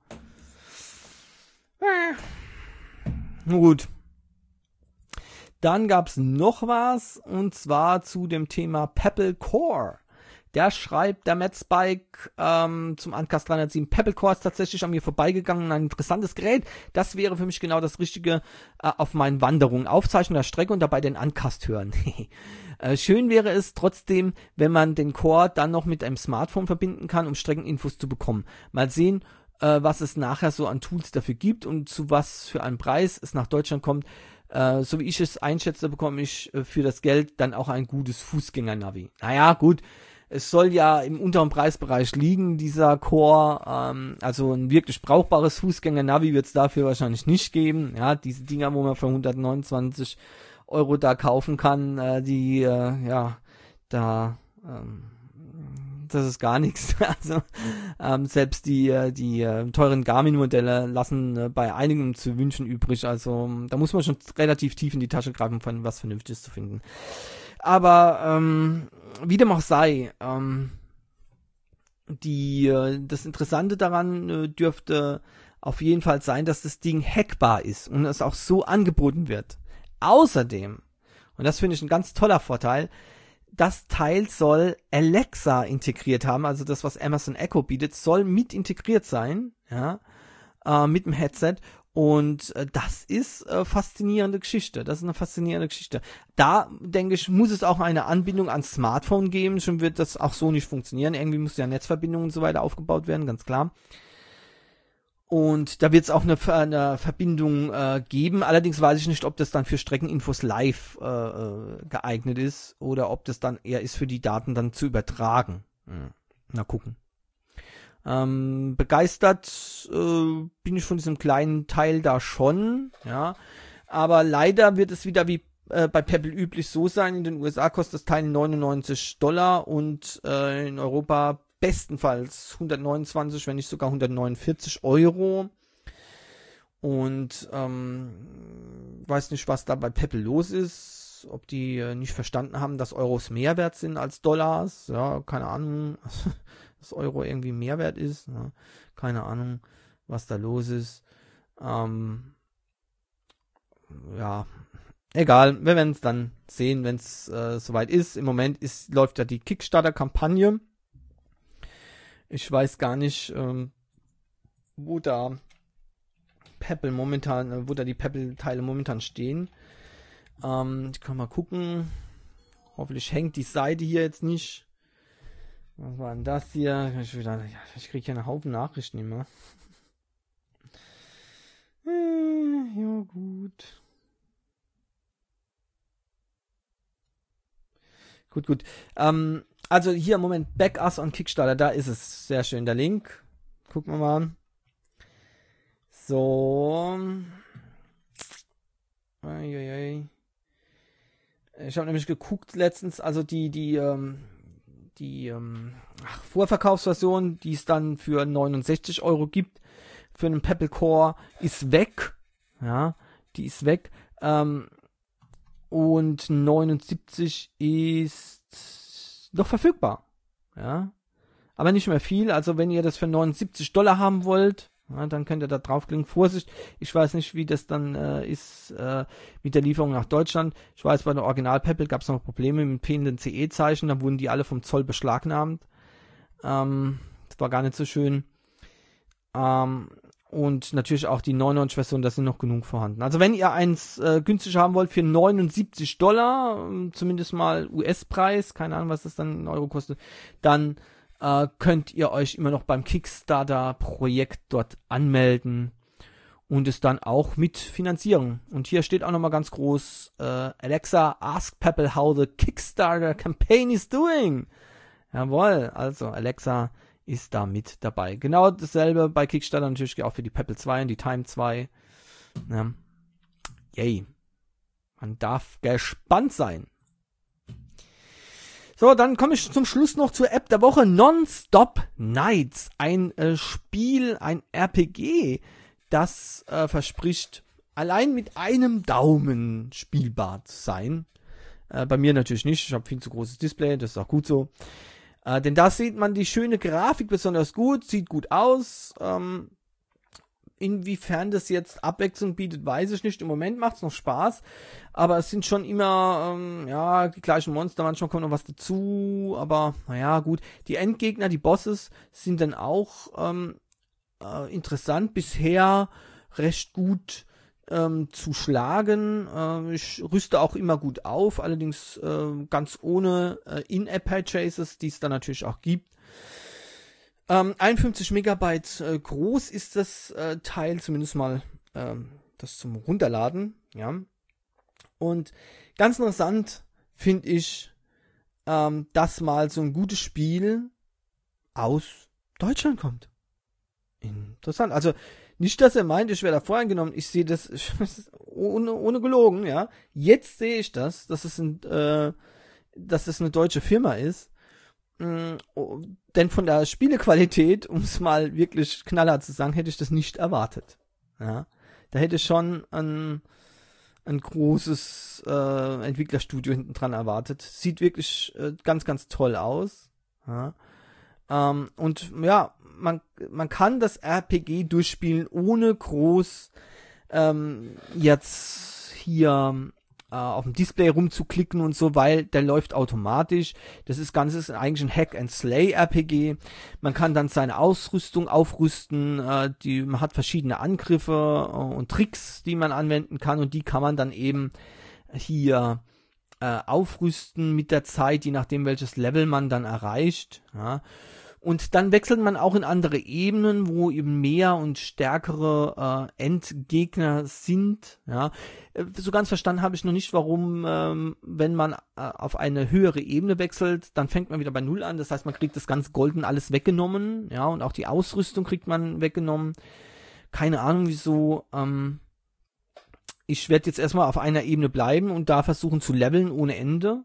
Äh. Gut. Dann gab's noch was, und zwar zu dem Thema Pebble Core. Der schreibt, der Matt Spike ähm, zum Uncast dreihundertsieben, Pebble Core ist tatsächlich an mir vorbeigegangen, ein interessantes Gerät. Das wäre für mich genau das Richtige äh, auf meinen Wanderungen. Aufzeichnung der Strecke und dabei den Uncast hören. äh, schön wäre es trotzdem, wenn man den Core dann noch mit einem Smartphone verbinden kann, um Streckeninfos zu bekommen. Mal sehen, äh, was es nachher so an Tools dafür gibt und zu was für einen Preis es nach Deutschland kommt. Äh, so wie ich es einschätze, bekomme ich äh, für das Geld dann auch ein gutes Fußgänger-Navi. Naja, gut, es soll ja im unteren Preisbereich liegen, dieser Core, ähm, also ein wirklich brauchbares Fußgänger-Navi wird es dafür wahrscheinlich nicht geben. Ja, diese Dinger, wo man für hundertneunundzwanzig Euro da kaufen kann, äh, die, äh, ja, da, ähm, das ist gar nichts. Also ähm, selbst die äh, die äh, teuren Garmin-Modelle lassen äh, bei einigen zu wünschen übrig. Also da muss man schon relativ tief in die Tasche greifen, um was Vernünftiges zu finden. Aber ähm, wie dem auch sei, ähm, die äh, das Interessante daran äh, dürfte auf jeden Fall sein, dass das Ding hackbar ist und es auch so angeboten wird. Außerdem, und das finde ich ein ganz toller Vorteil, das Teil soll Alexa integriert haben, also das, was Amazon Echo bietet, soll mit integriert sein, ja, äh, mit dem Headset. Und äh, das ist äh, faszinierende Geschichte. Das ist eine faszinierende Geschichte. Da, denke ich, muss es auch eine Anbindung ans Smartphone geben. Schon wird das auch so nicht funktionieren. Irgendwie muss ja Netzverbindung und so weiter aufgebaut werden, ganz klar. Und da wird es auch eine, eine Verbindung äh, geben. Allerdings weiß ich nicht, ob das dann für Streckeninfos live äh, geeignet ist oder ob das dann eher ist, für die Daten dann zu übertragen. Hm. Na gucken. Ähm, begeistert äh, bin ich von diesem kleinen Teil da schon, ja. Aber leider wird es wieder wie äh, bei Pebble üblich so sein. In den U S A kostet das Teil neunundneunzig Dollar und äh, in Europa bestenfalls hundertneunundzwanzig, wenn nicht sogar hundertneunundvierzig Euro. Und ähm, weiß nicht, was da bei Pebble los ist. Ob die äh, nicht verstanden haben, dass Euros mehr wert sind als Dollars. Ja, keine Ahnung. Dass Euro irgendwie mehr wert ist. Ja. Keine Ahnung, was da los ist. Ähm, ja, egal. Wir werden es dann sehen, wenn es äh, soweit ist. Im Moment ist, läuft ja die Kickstarter-Kampagne. Ich weiß gar nicht, ähm, wo da Pebble momentan, äh, wo da die Pebble-Teile momentan stehen. Ähm, ich kann mal gucken. Hoffentlich hängt die Seite hier jetzt nicht. Was war denn das hier? Ich, wieder, ja, ich kriege hier einen Haufen Nachrichten immer. Hm, ja, gut. Gut, gut. Ähm, also hier im Moment Back Us on Kickstarter, da ist es. Sehr schön, der Link. Gucken wir mal. So. Eieiei. Ich habe nämlich geguckt letztens, also die, die, ähm, die ähm, ach, Vorverkaufsversion, die es dann für neunundsechzig Euro gibt, für einen Pebble Core, ist weg. Ja, die ist weg. Ähm, und neunundsiebzig ist noch verfügbar. Ja, aber nicht mehr viel. Also wenn ihr das für neunundsiebzig Dollar haben wollt, ja, dann könnt ihr da draufklicken. Vorsicht, ich weiß nicht, wie das dann äh, ist äh, mit der Lieferung nach Deutschland. Ich weiß, bei der Original Pebble gab es noch Probleme mit fehlenden C E-Zeichen. Da wurden die alle vom Zoll beschlagnahmt. Ähm, das war gar nicht so schön. Ähm, und natürlich auch die neunundneunzig Version, da sind noch genug vorhanden. Also wenn ihr eins äh, günstig haben wollt für neunundsiebzig Dollar, zumindest mal U S-Preis, keine Ahnung, was das dann in Euro kostet, dann äh, könnt ihr euch immer noch beim Kickstarter-Projekt dort anmelden und es dann auch mitfinanzieren. Und hier steht auch nochmal ganz groß, äh, Alexa, ask Pebble how the Kickstarter campaign is doing. Jawohl, also Alexa ist da mit dabei. Genau dasselbe bei Kickstarter natürlich auch für die Pebble zwei und die Time zwei. Ja. Yay. Man darf gespannt sein. So, dann komme ich zum Schluss noch zur App der Woche. Non-Stop Nights. Ein äh, Spiel, ein R P G, das äh, verspricht, allein mit einem Daumen spielbar zu sein. Äh, bei mir natürlich nicht. Ich habe viel zu großes Display, das ist auch gut so. Äh, denn da sieht man die schöne Grafik besonders gut, sieht gut aus. Ähm, inwiefern das jetzt Abwechslung bietet, weiß ich nicht. Im Moment macht es noch Spaß, aber es sind schon immer ähm, ja die gleichen Monster, manchmal kommt noch was dazu, aber naja, gut. Die Endgegner, die Bosses sind dann auch ähm, äh, interessant, bisher recht gut ähm, zu schlagen. Äh, ich rüste auch immer gut auf, allerdings äh, ganz ohne äh, In-App-Purchases, die es dann natürlich auch gibt. Ähm, einundfünfzig Megabyte äh, groß ist das äh, Teil, zumindest mal ähm, das zum Runterladen, ja. Und ganz interessant finde ich, ähm, dass mal so ein gutes Spiel aus Deutschland kommt. Interessant. Also nicht, dass er meint, ich wäre da voreingenommen. Ich sehe das ohne, ohne gelogen, ja. Jetzt sehe ich das, dass es ein, äh, dass es eine deutsche Firma ist. Mm, oh, denn von der Spielequalität, um es mal wirklich knallhart zu sagen, hätte ich das nicht erwartet. Ja. Da hätte ich schon ein, ein großes äh, Entwicklerstudio hinten dran erwartet. Sieht wirklich äh, ganz, ganz toll aus. Ja. Ähm, und ja, man, man kann das R P G durchspielen, ohne groß ähm, jetzt hier äh, auf dem Display rumzuklicken und so, weil der läuft automatisch. Das ist Ganze ist eigentlich ein Hack-and-Slay-R P G. Man kann dann seine Ausrüstung aufrüsten, äh, die, man hat verschiedene Angriffe äh, und Tricks, die man anwenden kann, und die kann man dann eben hier äh, aufrüsten mit der Zeit, je nachdem welches Level man dann erreicht, ja. Und dann wechselt man auch in andere Ebenen, wo eben mehr und stärkere äh, Endgegner sind. Ja, so ganz verstanden habe ich noch nicht, warum, ähm, wenn man äh, auf eine höhere Ebene wechselt, dann fängt man wieder bei Null an. Das heißt, man kriegt das ganze Golden alles weggenommen. Ja, und auch die Ausrüstung kriegt man weggenommen. Keine Ahnung wieso. Ähm, ich werde jetzt erstmal auf einer Ebene bleiben und da versuchen zu leveln ohne Ende.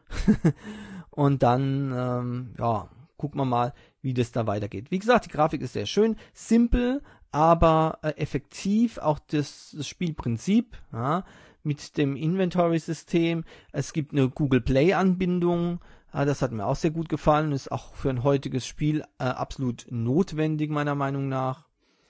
Und dann, ähm, ja, gucken wir mal, wie das da weitergeht. Wie gesagt, die Grafik ist sehr schön, simpel, aber äh, effektiv. Auch das, das Spielprinzip, ja, mit dem Inventory-System. Es gibt eine Google Play-Anbindung. Ja, das hat mir auch sehr gut gefallen. Ist auch für ein heutiges Spiel äh, absolut notwendig, meiner Meinung nach.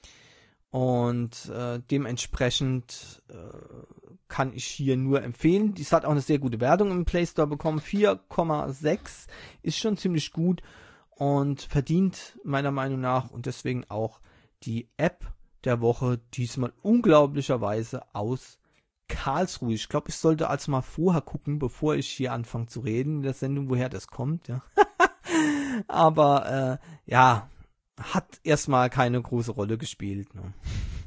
Und äh, dementsprechend äh, kann ich hier nur empfehlen. Dies hat auch eine sehr gute Wertung im Play Store bekommen. vier Komma sechs ist schon ziemlich gut und verdient meiner Meinung nach, und deswegen auch die App der Woche, diesmal unglaublicherweise aus Karlsruhe. Ich glaube, ich sollte also mal vorher gucken, bevor ich hier anfange zu reden in der Sendung, woher das kommt. Ja. Aber äh, ja, hat erstmal keine große Rolle gespielt. Ne?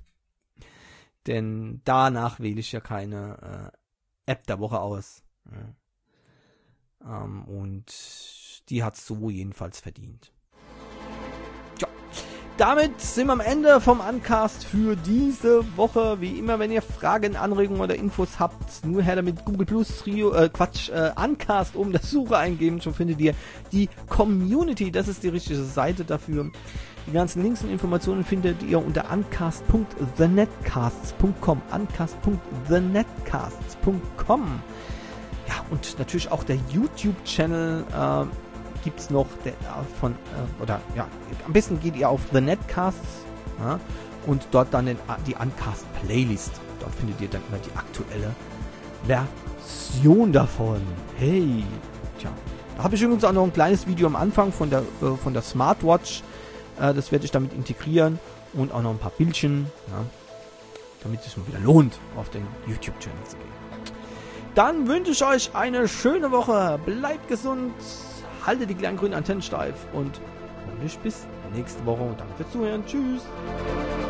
Denn danach wähle ich ja keine äh, App der Woche aus. Ja. Ähm, und die hat so jedenfalls verdient. Ja. Damit sind wir am Ende vom Uncast für diese Woche. Wie immer, wenn ihr Fragen, Anregungen oder Infos habt, nur her damit. Google Plus, Trio, äh, Quatsch, äh, Uncast oben der Suche eingeben. Schon findet ihr die Community. Das ist die richtige Seite dafür. Die ganzen Links und Informationen findet ihr unter uncast punkt the netcasts punkt com. uncast punkt the netcasts punkt com. Ja, und natürlich auch der YouTube-Channel äh, gibt's noch der, äh, von, äh, oder ja, am besten geht ihr auf The Netcasts, ja, und dort dann den, die Uncast-Playlist. Dort findet ihr dann immer die aktuelle Version davon. Hey, tja. Da habe ich übrigens auch noch ein kleines Video am Anfang von der, äh, von der Smartwatch. Äh, das werde ich damit integrieren und auch noch ein paar Bildchen, ja, damit es sich mal wieder lohnt, auf den YouTube-Channel zu gehen. Dann wünsche ich euch eine schöne Woche. Bleibt gesund, haltet die kleinen grünen Antennen steif und hoffentlich bis nächste Woche. Und danke fürs Zuhören. Tschüss.